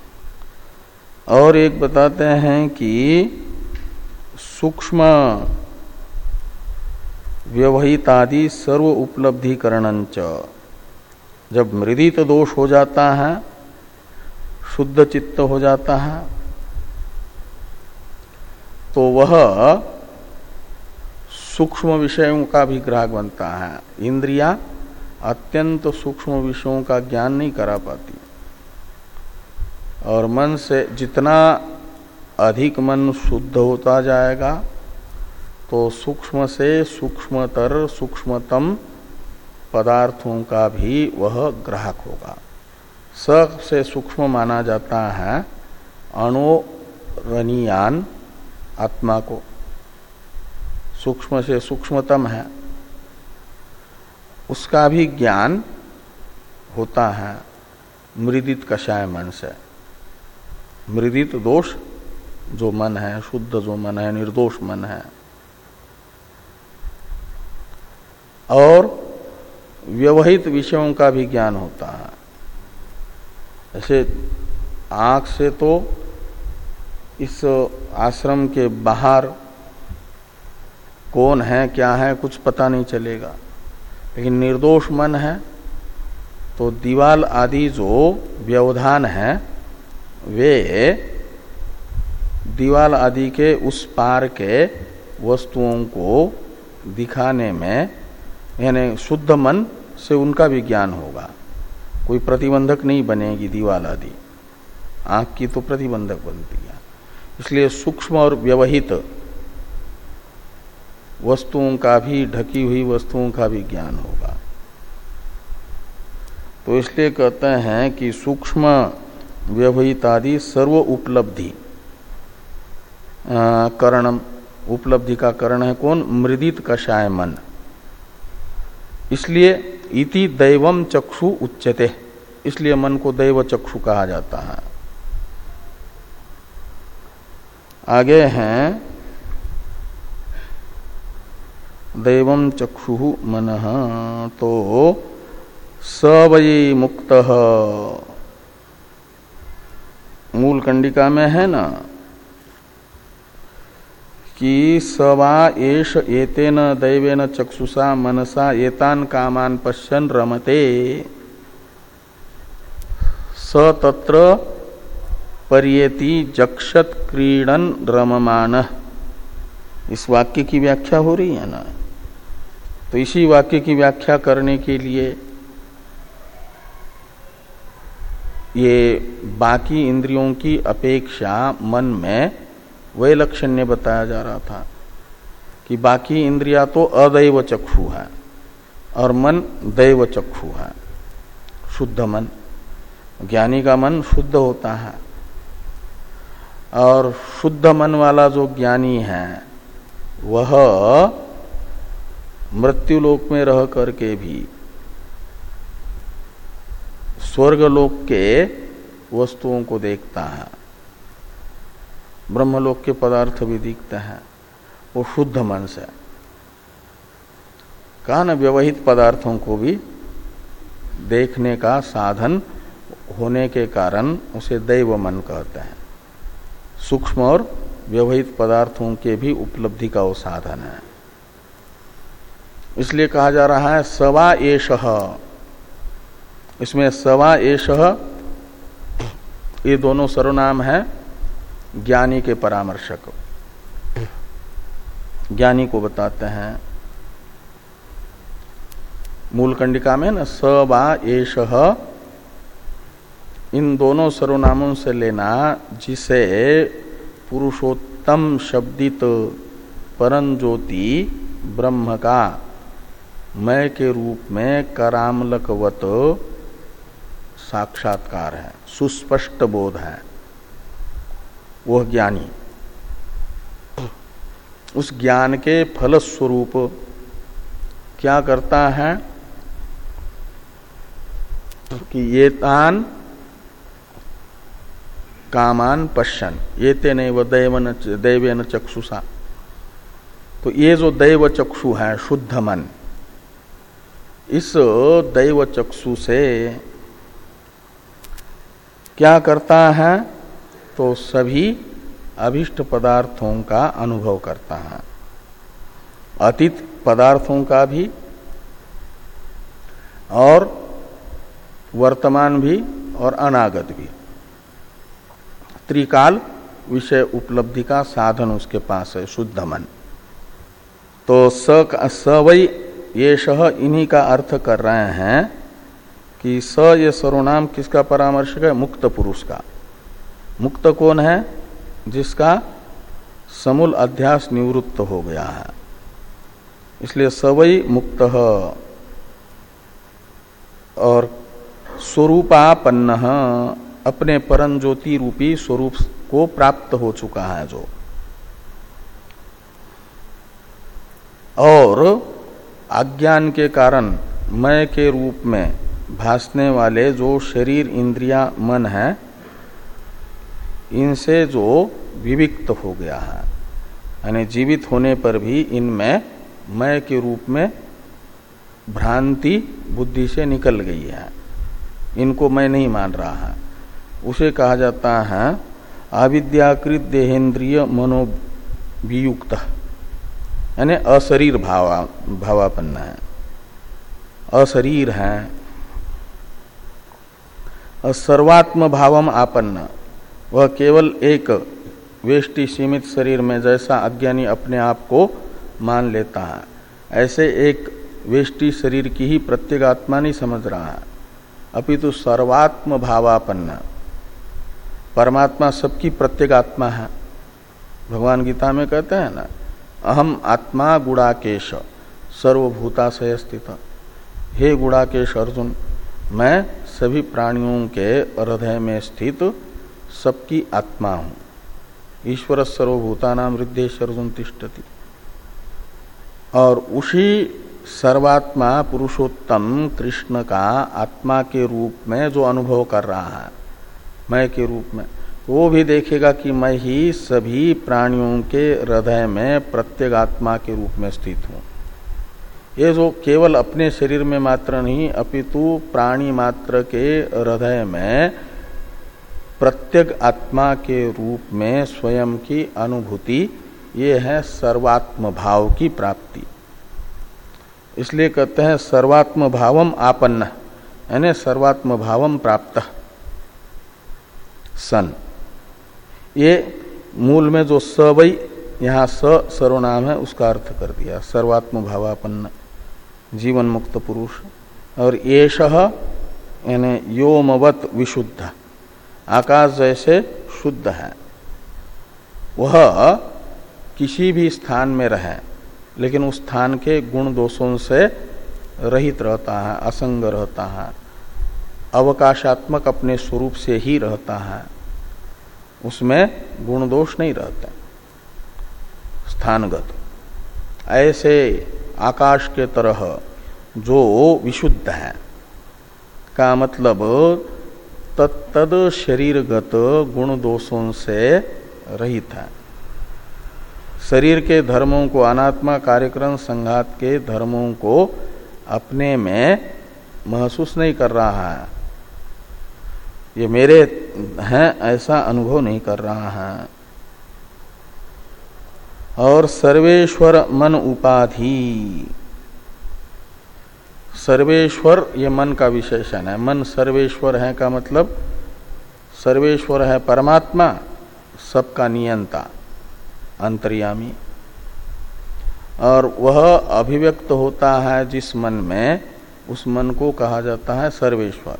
और एक बताते हैं कि सूक्ष्म व्यवहितादि सर्व उपलब्धिकरणंच, जब मृदित दोष हो जाता है, शुद्ध चित्त हो जाता है, तो वह सूक्ष्म विषयों का भी ग्राहक बनता है। इंद्रियां अत्यंत सूक्ष्म विषयों का ज्ञान नहीं करा पाती और मन से जितना अधिक मन शुद्ध होता जाएगा तो सूक्ष्म से सूक्ष्मतर सूक्ष्मतम पदार्थों का भी वह ग्राहक होगा। सबसे सूक्ष्म माना जाता है अणोरणीयान आत्मा को, सूक्ष्म से सूक्ष्मतम है, उसका भी ज्ञान होता है मृदित कषाय मन से। मृदित दोष जो मन है, शुद्ध जो मन है, निर्दोष मन है। और व्यवहित विषयों का भी ज्ञान होता है। ऐसे आंख से तो इस आश्रम के बाहर कौन है क्या है कुछ पता नहीं चलेगा, लेकिन निर्दोष मन है तो दीवाल आदि जो व्यवधान है वे दीवाल आदि के उस पार के वस्तुओं को दिखाने में, यानी शुद्ध मन से उनका भी ज्ञान होगा। कोई प्रतिबंधक नहीं बनेगी दीवाल आदि, आंख की तो प्रतिबंधक बनती है। इसलिए सूक्ष्म और व्यवहित वस्तुओं का भी, ढकी हुई वस्तुओं का भी ज्ञान होगा। तो इसलिए कहते हैं कि सूक्ष्म व्यवहित आदि सर्व उपलब्धि करणम, उपलब्धि का करण है कौन? मृदित कषाय मन। इसलिए इति दैवम चक्षु उच्यते, इसलिए मन को दैव चक्षु कहा जाता है। आगे हैं दैवम चक्षु मनः, तो सवयी मुक्तः मूल कंडिका में है ना कि सवा एष एतेन दैवेन चक्षुषा मनसा एतान कामान पश्यन् रमते स तत्र पर्येति जक्षत क्रीडन रममान। इस वाक्य की व्याख्या हो रही है ना, तो इसी वाक्य की व्याख्या करने के लिए ये बाकी इंद्रियों की अपेक्षा मन में वैलक्षण्य बताया जा रहा था कि बाकी इंद्रिया तो अदैव चक्षु है और मन दैव चक्षु है, शुद्ध मन। ज्ञानी का मन शुद्ध होता है और शुद्ध मन वाला जो ज्ञानी है वह मृत्युलोक में रह करके भी स्वर्गलोक के वस्तुओं को देखता है, ब्रह्मलोक के पदार्थ भी दिखते हैं, वो शुद्ध मन से। कहा न व्यवहित पदार्थों को भी देखने का साधन होने के कारण उसे दैव मन कहते हैं। सूक्ष्म और व्यवहित पदार्थों के भी उपलब्धि का वो साधन है। इसलिए कहा जा रहा है सवा एषः, इसमें सवा एषः ये दोनों सर्वनाम है ज्ञानी के परामर्शक, ज्ञानी को बताते हैं। मूल कंडिका में न सवा एषः, इन दोनों सर्वनामों से लेना जिसे पुरुषोत्तम शब्दित परम ज्योति ब्रह्म का मय के रूप में करामलकवत साक्षात्कार है, सुस्पष्ट बोध है, वह ज्ञानी उस ज्ञान के फलस्वरूप क्या करता है कि ये तान कामान पश्यन ये ते नैव दैवन दैवेन चक्षुषा। तो ये जो दैव चक्षु है शुद्ध मन, इस दैव चक्षु से क्या करता है तो सभी अभिष्ट पदार्थों का अनुभव करता है, अतीत पदार्थों का भी और वर्तमान भी और अनागत भी। त्रिकाल विषय उपलब्धि का साधन उसके पास है शुद्ध मन। तो स स वै ये शह इन्हीं का अर्थ कर रहे हैं कि स ये सर्वनाम किसका परामर्शक है? मुक्त पुरुष का। मुक्त कौन है? जिसका समूल अध्यास निवृत्त हो गया है, इसलिए सवै मुक्त और स्वरूपापन्न अपने परम ज्योति रूपी स्वरूप को प्राप्त हो चुका है जो, और अज्ञान के कारण मैं के रूप में भासने वाले जो शरीर इंद्रियां मन है, इनसे जो विविक्त हो गया है, यानी जीवित होने पर भी इनमें मैं के रूप में भ्रांति बुद्धि से निकल गई है, इनको मैं नहीं मान रहा है, उसे कहा जाता है अविद्याकृत देहेंद्रिय मनोवियुक्त, यानी अशरीर भावा भावापन्न है, अशरीर है। सर्वात्म भावम आपन्न, वह केवल एक वेष्टि सीमित शरीर में जैसा अज्ञानी अपने आप को मान लेता है, ऐसे एक वेष्टि शरीर की ही प्रत्येगात्मा नहीं समझ रहा है, अपितु सर्वात्म भावापन्न, परमात्मा सबकी प्रत्येगात्मा है। भगवान गीता में कहते हैं ना, अहम आत्मा गुणाकेश सर्वभूताशय स्थित। हे गुणाकेश अर्जुन, मैं सभी प्राणियों के हृदय में स्थित सबकी आत्मा हूं। ईश्वर सर्वभूतानां हृदयेश अर्जुन तिष्ठति। और उसी सर्वात्मा पुरुषोत्तम कृष्ण का आत्मा के रूप में जो अनुभव कर रहा है मैं के रूप में, वो भी देखेगा कि मैं ही सभी प्राणियों के हृदय में प्रत्येगात्मा के रूप में स्थित हूं। ये जो केवल अपने शरीर में मात्र नहीं, अपितु प्राणी मात्र के हृदय में प्रत्येक आत्मा के रूप में स्वयं की अनुभूति, ये है सर्वात्म भाव की प्राप्ति। इसलिए कहते हैं सर्वात्म भावम आपन्न, यानी सर्वात्म भावम प्राप्त सन। ये मूल में जो सवै यहाँ स सर्वनाम है उसका अर्थ कर दिया, सर्वात्म भावापन्न जीवन मुक्त पुरुष। और येषः यानी योमवत विशुद्ध, आकाश जैसे शुद्ध है, वह किसी भी स्थान में रहे लेकिन उस स्थान के गुण दोषों से रहित रहता है, असंग रहता है, अवकाशात्मक अपने स्वरूप से ही रहता है, उसमें गुण दोष नहीं रहते स्थानगत। ऐसे आकाश के तरह जो विशुद्ध है का मतलब तत्तद शरीरगत गुण दोषों से रहित है। शरीर के धर्मों को, अनात्मा कार्यक्रम संघात के धर्मों को अपने में महसूस नहीं कर रहा है, ये मेरे हैं ऐसा अनुभव नहीं कर रहा है। और सर्वेश्वर मन उपाधि, सर्वेश्वर ये मन का विशेषण है। मन सर्वेश्वर है का मतलब सर्वेश्वर है परमात्मा, सबका नियंता अंतर्यामी, और वह अभिव्यक्त होता है जिस मन में, उस मन को कहा जाता है सर्वेश्वर,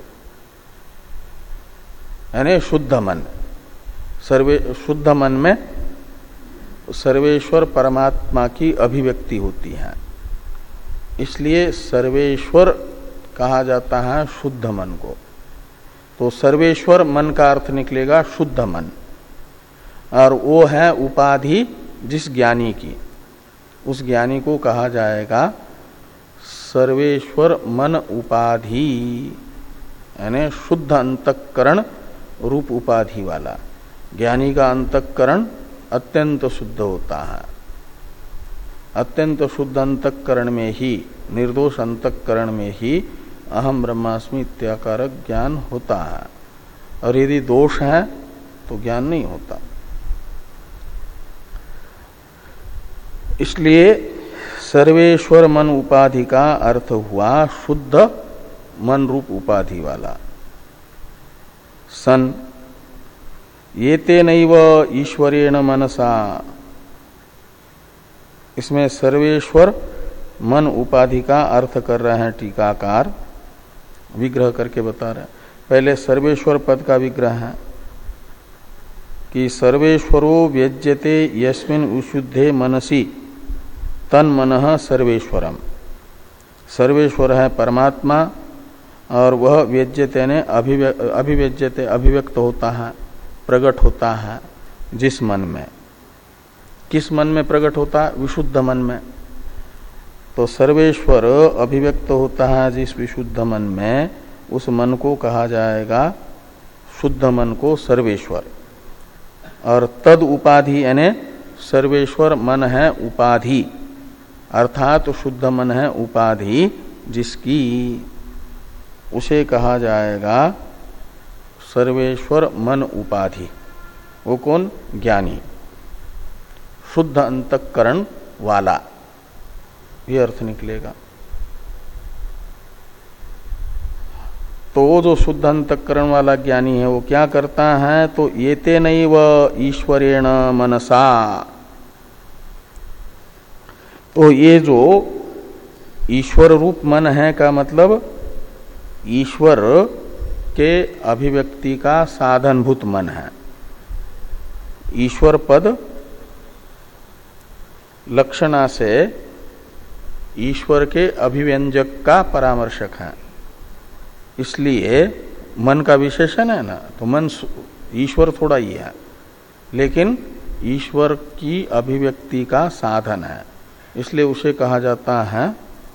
यानी शुद्ध मन। सर्वे शुद्ध मन में सर्वेश्वर परमात्मा की अभिव्यक्ति होती है, इसलिए सर्वेश्वर कहा जाता है शुद्ध मन को। तो सर्वेश्वर मन का अर्थ निकलेगा शुद्ध मन, और वो है उपाधि जिस ज्ञानी की, उस ज्ञानी को कहा जाएगा सर्वेश्वर मन उपाधि, यानी शुद्ध अंतःकरण रूप उपाधि वाला। ज्ञानी का अंतःकरण अत्यंत शुद्ध होता है। अत्यंत शुद्ध अंतःकरण में ही, निर्दोष अंतःकरण में ही अहम ब्रह्मास्मि इत्याकारक ज्ञान होता है, और यदि दोष है तो ज्ञान नहीं होता। इसलिए सर्वेश्वर मन उपाधि का अर्थ हुआ शुद्ध मन रूप उपाधि वाला। सन येते नैव ईश्वरेण मनसा, इसमें सर्वेश्वर मन उपाधि का अर्थ कर रहे हैं टीकाकार, विग्रह करके बता रहे हैं। पहले सर्वेश्वर पद का विग्रह है कि सर्वेश्वरो व्यज्यते यस्मिन् विशुद्धे मनसि तन मनः सर्वेश्वरम। सर्वेश्वर है परमात्मा, और वह व्यज्यते ने अभिव्यज्यते अभिव्यक्त होता है, प्रकट होता है जिस मन में। किस मन में प्रकट होता है? विशुद्ध मन में। तो सर्वेश्वर अभिव्यक्त होता है जिस विशुद्ध मन में, उस मन को कहा जाएगा, शुद्ध मन को सर्वेश्वर। और तद उपाधि यानी सर्वेश्वर मन है उपाधि, अर्थात तो शुद्ध मन है उपाधि जिसकी, उसे कहा जाएगा सर्वेश्वर मन उपाधि। वो कौन? ज्ञानी, शुद्ध अंतःकरण वाला, ये अर्थ निकलेगा। तो वो जो शुद्ध अंतःकरण वाला ज्ञानी है वो क्या करता है? तो येते नैव ईश्वरेण मनसा, तो ये जो ईश्वर रूप मन है का मतलब ईश्वर के अभिव्यक्ति का साधनभूत मन है। ईश्वर पद लक्षणा से ईश्वर के अभिव्यंजक का परामर्शक है, इसलिए मन का विशेषण है ना, तो मन ईश्वर थोड़ा ही है, लेकिन ईश्वर की अभिव्यक्ति का साधन है, इसलिए उसे कहा जाता है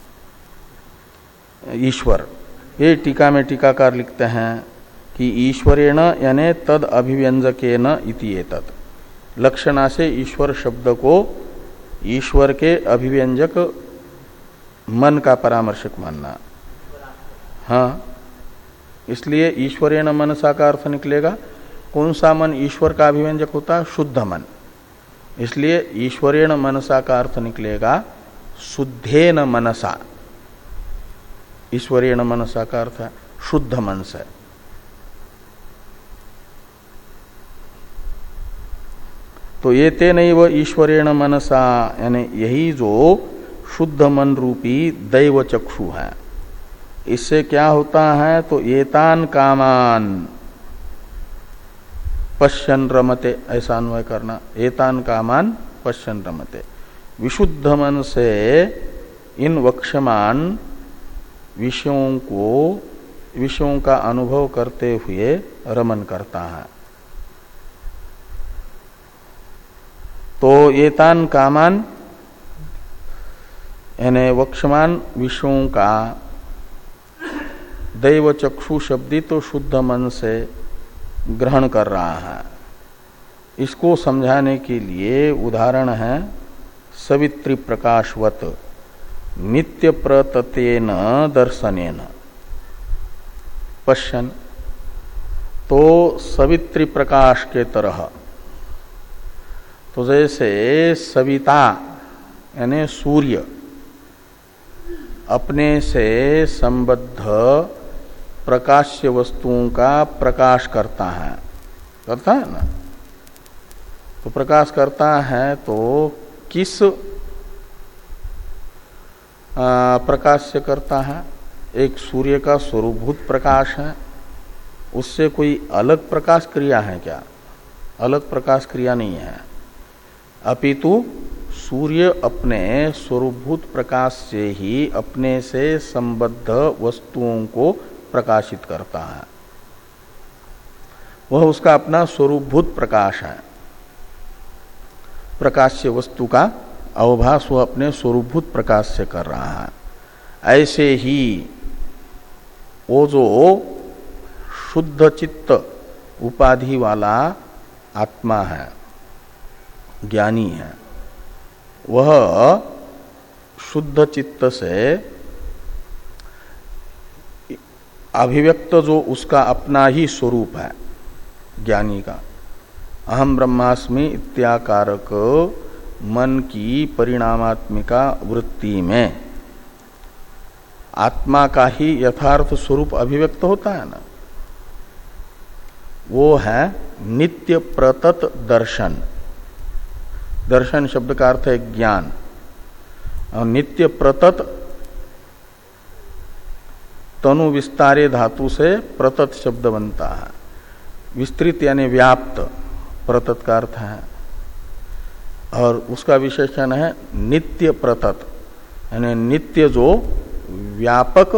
ईश्वर। ये टीका में टीकाकार लिखते हैं कि ईश्वरेण यानी तद अभिव्यंजकेन इति एतत्, लक्षणा से ईश्वर शब्द को ईश्वर के अभिव्यंजक मन का परामर्शक मानना। हाँ, इसलिए ईश्वरेण मनसा का अर्थ निकलेगा कौन सा मन ईश्वर का अभिव्यंजक होता है? शुद्ध मन। इसलिए ईश्वरेण मनसा का अर्थ निकलेगा शुद्धेन मनसा। ईश्वरेण मनसा का अर्थ है शुद्ध मन से। तो ये ते नैव ईश्वरेण मनसा, यानी यही जो शुद्ध मन रूपी दैव चक्षु है, इससे क्या होता है? तो एतान कामान पश्यन् रमते, ऐसा अन्वय करना। एतान कामान पश्यन् रमते, विशुद्ध मन से इन वक्ष्यमान विषयों को, विषयों का अनुभव करते हुए रमन करता है। तो एतान कामान यानी वक्ष्यमान विषयों का दैव चक्षु शब्दित तो शुद्ध मन से ग्रहण कर रहा है। इसको समझाने के लिए उदाहरण है सवित्री प्रकाशवत नित्य प्रततेन दर्शनेन पश्यन्। तो सवित्री प्रकाश के तरह, तो जैसे सविता यानी सूर्य अपने से संबद्ध प्रकाश्य वस्तुओं का प्रकाश करता है, करता है ना। तो प्रकाश करता है तो किस प्रकाश से करता है? एक सूर्य का स्वरूपभूत प्रकाश है, उससे कोई अलग प्रकाश क्रिया है क्या? अलग प्रकाश क्रिया नहीं है, अपितु सूर्य अपने स्वरूपभूत प्रकाश से ही अपने से संबद्ध वस्तुओं को प्रकाशित करता है। वह उसका अपना स्वरूपभूत प्रकाश है। प्रकाश्य वस्तु का अवभास वह अपने स्वरूपभूत प्रकाश से कर रहा है। ऐसे ही वो जो शुद्ध चित्त उपाधि वाला आत्मा है, ज्ञानी है, वह शुद्ध चित्त से अभिव्यक्त जो उसका अपना ही स्वरूप है ज्ञानी का, अहम ब्रह्मास्मि इत्याकारक मन की परिणामात्मिका वृत्ति में आत्मा का ही यथार्थ स्वरूप अभिव्यक्त होता है ना, वो है नित्य प्रतत दर्शन। दर्शन शब्द का अर्थ है ज्ञान, और नित्य प्रतत तनु विस्तारे धातु से प्रतत शब्द बनता है। विस्तृत यानी व्याप्त प्रतत का अर्थ है, और उसका विशेषण है नित्य प्रतत, यानी नित्य जो व्यापक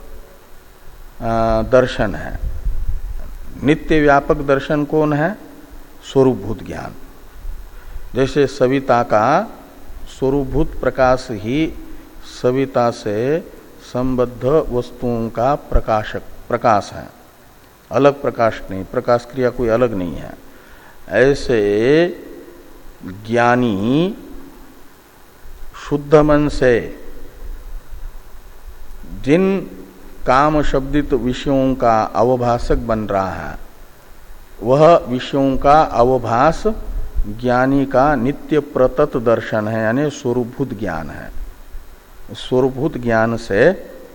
दर्शन है। नित्य व्यापक दर्शन कौन है? स्वरूपभूत ज्ञान। जैसे सविता का स्वरूपभूत प्रकाश ही सविता से संबद्ध वस्तुओं का प्रकाशक प्रकाश है, अलग प्रकाश नहीं, प्रकाश क्रिया कोई अलग नहीं है। ऐसे ज्ञानी शुद्ध मन से जिन काम शब्दित विषयों का अवभासक बन रहा है, वह विषयों का अवभास ज्ञानी का नित्य प्रतत दर्शन है, यानी स्वरूपभूत ज्ञान है। स्वरूपभूत ज्ञान से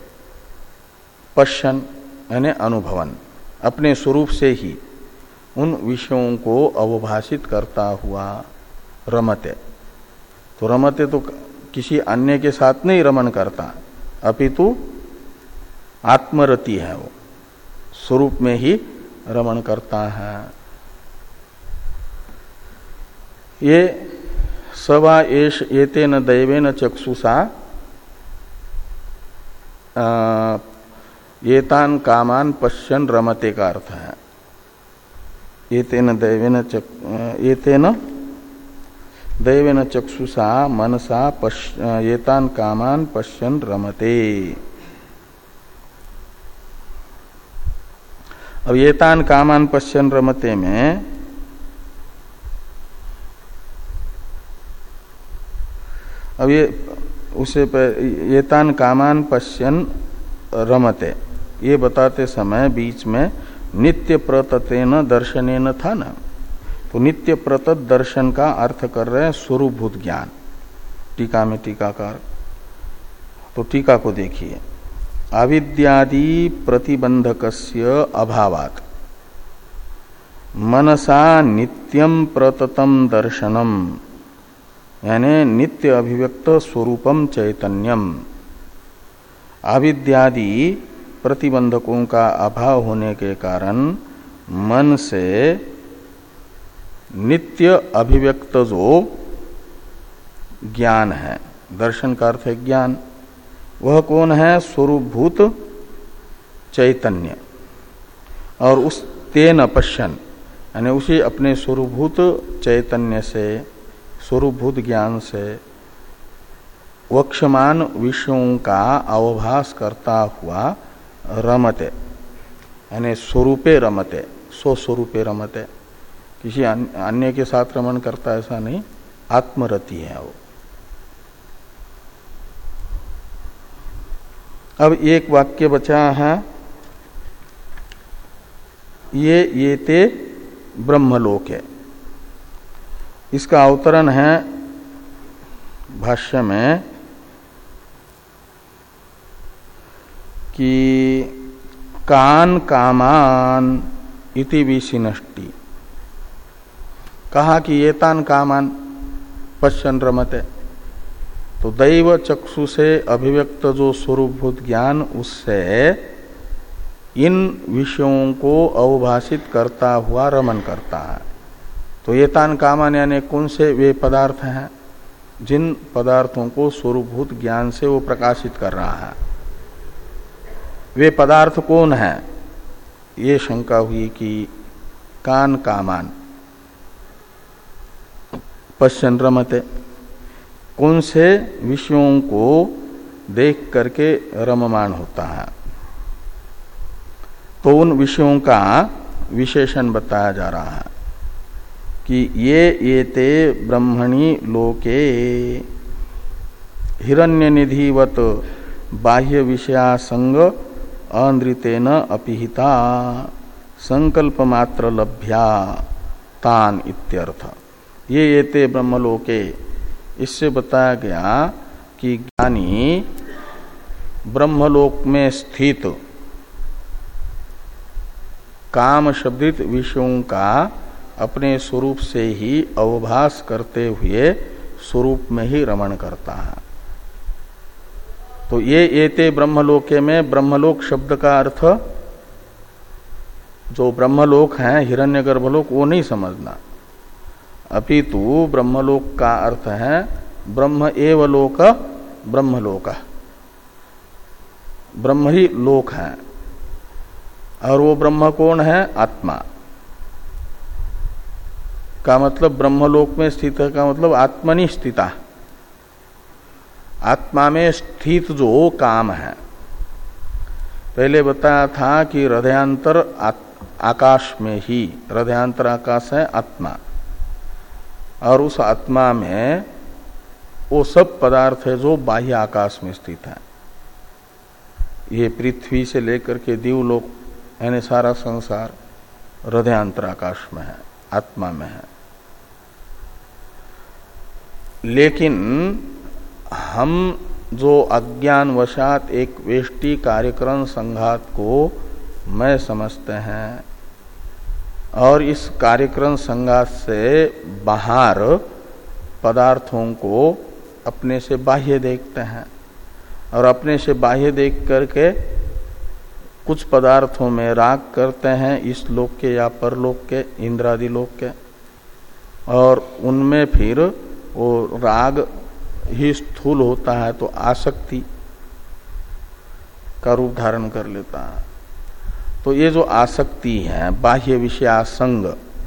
पश्यन यानी अनुभवन, अपने स्वरूप से ही उन विषयों को अवभाषित करता हुआ रमते। तो रमते तो किसी अन्य के साथ नहीं रमन करता, अपितु आत्मरति है, वो स्वरूप में ही रमण करता है। ये सवा एष एतेन दैवेन चक्षुषा एतान कामान पश्यन रमते का अर्थ है। एतेन दैवेन चक एतेन दैवेन चक्षुषा मनसा पश्य एतान कामान पश्यन रमते। अब एतान कामान पश्यन रमते में अब ये उसे एतान कामान पश्यन रमते ये बताते समय बीच में नित्य प्रततेन दर्शनेन था ना, तो नित्य प्रतत दर्शन का अर्थ कर रहे हैं स्वरूपभूत ज्ञान। टीका में टीकाकार, तो टीका को देखिए, अविद्यादि प्रतिबंधकस्य अभावात् मनसा नित्यम प्रततम दर्शनम, यानी नित्य अभिव्यक्त स्वरूपम चैतन्यम। अविद्यादि प्रतिबंधकों का अभाव होने के कारण मन से नित्य अभिव्यक्त जो ज्ञान है, दर्शन का अर्थ है ज्ञान, वह कौन है? स्वरूपभूत चैतन्य। और उस तेन पश्यन, यानी उसी अपने स्वरूपभूत चैतन्य से, स्वरूपभूत ज्ञान से वक्षमान विषयों का अवभास करता हुआ रमते, यानी स्वरूपे रमते, स्वस्वरूपे रमते। किसी अन्य के साथ रमण करता ऐसा नहीं, आत्मरति है वो। अब एक वाक्य बचा है, ये ये ते ब्रह्मलोक है। इसका अवतरण है भाष्य में कि कान कामान इति विशिनष्टि, कहा कि ये तान कामान पश्यन रमते, तो दैव चक्षु से अभिव्यक्त जो स्वरूपभूत ज्ञान उससे इन विषयों को अवभाषित करता हुआ रमन करता है। तो ये तान कामान यानी कौन से वे पदार्थ हैं जिन पदार्थों को स्वरूपभूत ज्ञान से वो प्रकाशित कर रहा है। वे पदार्थ कौन है? ये शंका हुई कि कान कामान पश्यन् रमते, कौन से विषयों को देख करके रममान होता है। तो उन विषयों का विशेषण बताया जा रहा है कि ये एते ब्रह्मणि लोके हिरण्यनिधिवत बाह्य विषयासंग अनृतेन अपिहिता संकल्प मात्र लभ्या तान इत्यर्थ। ये एते ब्रह्मलोके, इससे बताया गया कि ज्ञानी ब्रह्मलोक में स्थित काम शब्दित विषयों का अपने स्वरूप से ही अवभास करते हुए स्वरूप में ही रमण करता है। तो ये एते ब्रह्मलोके में ब्रह्मलोक शब्द का अर्थ जो ब्रह्मलोक है हिरण्यगर्भलोक वो नहीं समझना, अपितु ब्रह्मलोक का अर्थ है ब्रह्म एव लोक ब्रह्मलोक, ब्रह्म ही लोक है और वो ब्रह्म कौन है? आत्मा का मतलब ब्रह्मलोक में स्थित है का मतलब आत्मनि स्थिता, आत्मा में स्थित जो काम है। पहले बताया था कि हृदयांतर आकाश में ही, हृदयांतर आकाश है आत्मा, और उस आत्मा में वो सब पदार्थ है जो बाह्य आकाश में स्थित है। ये पृथ्वी से लेकर के दिवलोक यानी सारा संसार हृदयांतर आकाश में है, आत्मा में है। लेकिन हम जो अज्ञान वशात एक वेष्टि कार्यक्रम संघात को मैं समझते हैं और इस कार्यक्रम संघात से बाहर पदार्थों को अपने से बाह्य देखते हैं और अपने से बाह्य देख करके कुछ पदार्थों में राग करते हैं, इस लोक के या परलोक के, इंद्रादि लोक के, और उनमें फिर वो राग ही स्थूल होता है तो आसक्ति का रूप धारण कर लेता है। तो ये जो आसक्ति है बाह्य विषयासंग,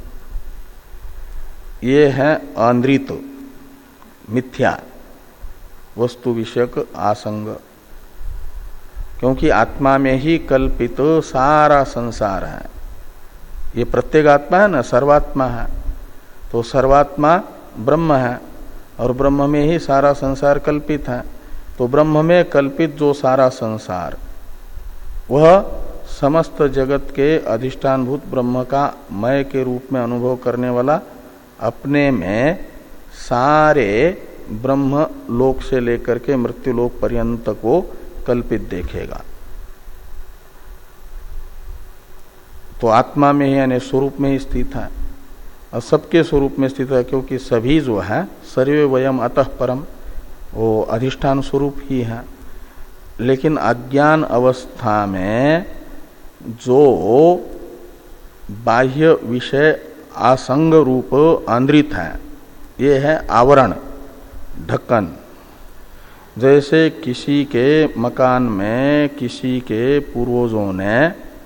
ये है अनृत मिथ्या वस्तु विषयक आसंग, क्योंकि आत्मा में ही कल्पित सारा संसार है। ये प्रत्येक आत्मा है ना, सर्वात्मा है, तो सर्वात्मा ब्रह्म है और ब्रह्म में ही सारा संसार कल्पित है। तो ब्रह्म में कल्पित जो सारा संसार वह समस्त जगत के अधिष्ठानभूत ब्रह्म का मय के रूप में अनुभव करने वाला अपने में सारे ब्रह्म लोक से लेकर के मृत्यु लोक पर्यंत को कल्पित देखेगा। तो आत्मा में ही यानी स्वरूप में ही स्थित है और सबके स्वरूप में स्थित है, क्योंकि सभी जो है सर्वे वयम अतः परम, वो अधिष्ठान स्वरूप ही है। लेकिन अज्ञान अवस्था में जो बाह्य विषय आसंग रूप आंद्रित है, ये है आवरण, ढक्कन। जैसे किसी के मकान में किसी के पूर्वजों ने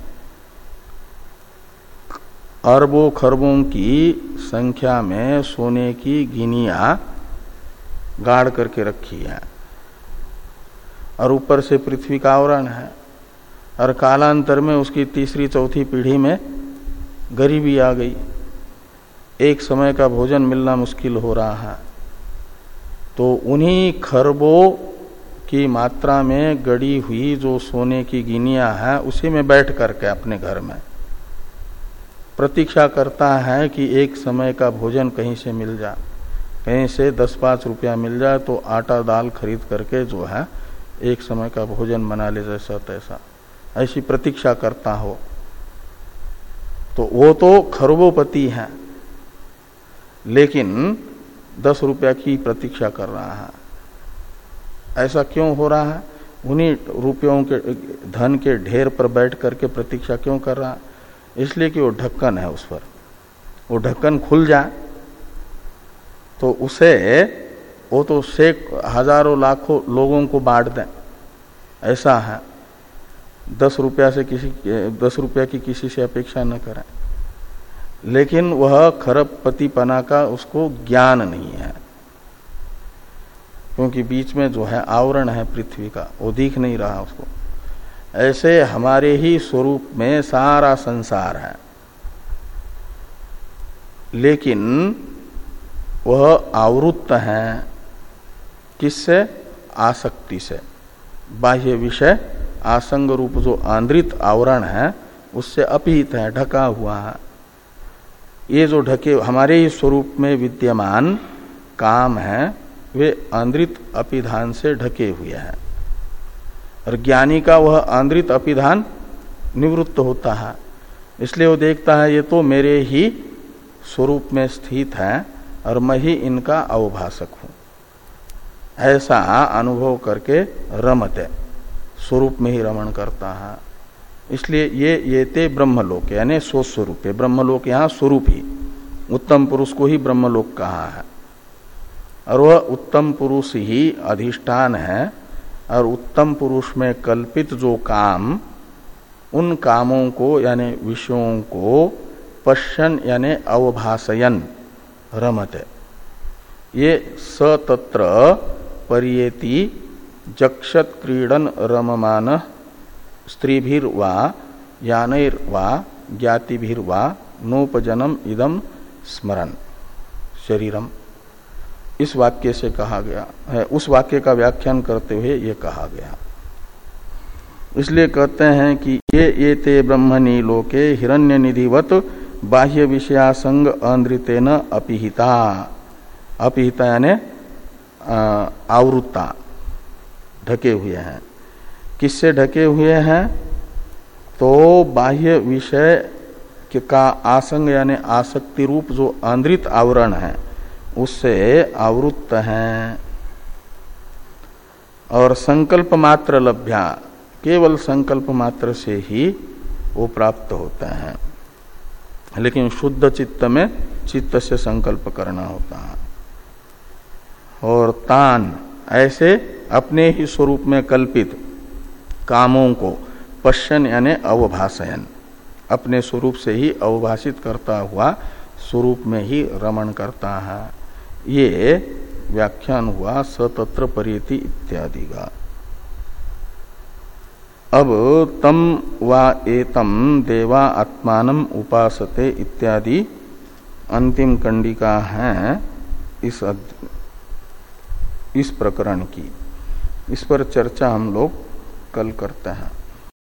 अरबों खरबों की संख्या में सोने की गिनियां गाड़ करके रखी है और ऊपर से पृथ्वी का आवरण है, और कालांतर में उसकी तीसरी चौथी पीढ़ी में गरीबी आ गई, एक समय का भोजन मिलना मुश्किल हो रहा है। तो उन्हीं खरबों की मात्रा में गड़ी हुई जो सोने की गिनियां है उसी में बैठ करके अपने घर में प्रतीक्षा करता है कि एक समय का भोजन कहीं से मिल जाए, कहीं से दस पाँच रुपया मिल जाए तो आटा दाल खरीद करके जो है एक समय का भोजन बना ले, जैसा तैसा, ऐसी प्रतीक्षा करता हो। तो वो तो खरबोपति है, लेकिन दस रुपया की प्रतीक्षा कर रहा है। ऐसा क्यों हो रहा है? उन्हीं रुपयों के धन के ढेर पर बैठ करके प्रतीक्षा क्यों कर रहा है? इसलिए कि वो ढक्कन है, उस पर वो ढक्कन खुल जाए तो उसे वो तो शेख हजारों लाखों लोगों को बांट दें, ऐसा है। दस रुपया से किसी दस रुपया की किसी से अपेक्षा न करें। लेकिन वह खरबपतिपना का उसको ज्ञान नहीं है, क्योंकि बीच में जो है आवरण है पृथ्वी का, वो दिख नहीं रहा उसको। ऐसे हमारे ही स्वरूप में सारा संसार है, लेकिन वह आवृत्त है किससे? आसक्ति से। बाह्य विषय आसंग रूप जो आंद्रित आवरण है उससे अपीत है, ढका हुआ है। ये जो ढके हमारे ही स्वरूप में विद्यमान काम है वे आंद्रित अपिधान से ढके हुए हैं, और ज्ञानी का वह आंद्रित अपिधान निवृत्त होता है। इसलिए वो देखता है ये तो मेरे ही स्वरूप में स्थित है और मैं ही इनका अवभाषक हूं, ऐसा अनुभव करके रमते, स्वरूप में ही रमण करता है। इसलिए ये ये ते ब्रह्मलोक यानी स्वस्वरूप है। ब्रह्मलोक यहाँ स्वरूप ही, उत्तम पुरुष को ही ब्रह्मलोक कहा है, और वह उत्तम पुरुष ही अधिष्ठान है। और उत्तम पुरुष में कल्पित जो काम, उन कामों को यानी विषयों को पश्यन यानी अवभासयन रमते। ये स तत्र परियेति जक्षत क्रीडन रममान स्त्रीभिर्वा यानैर्वा ज्ञातिभिर्वा नोपजनम इदम स्मरन शरीरम, इस वाक्य से कहा गया है। उस वाक्य का व्याख्यान करते हुए ये कहा गया। इसलिए कहते हैं कि ये ये ते ब्रह्मणि लोके हिरण्य निधिवत बाह्य विषयासंग अंद्रितेन अपिहिता। अपिहिता यानी आवृत्ता, ढके हुए हैं। किससे ढके हुए हैं? तो बाह्य विषय का आसंग यानी आसक्ति रूप जो आंद्रित आवरण है उससे आवृत्त हैं। और संकल्प मात्र लभ्या, केवल संकल्प मात्र से ही वो प्राप्त होते हैं, लेकिन शुद्ध चित्त में चित्त से संकल्प करना होता है। और तान ऐसे अपने ही स्वरूप में कल्पित कामों को पश्यन यानी अवभाषयन, अपने स्वरूप से ही अवभाषित करता हुआ स्वरूप में ही रमण करता है। ये व्याख्यान हुआ सतत्र परियति इत्यादि का। अब तम वा एतम देवा आत्मानम उपासते इत्यादि अंतिम कंडिका है इस इस प्रकरण की। इस पर चर्चा हम लोग कल करते हैं।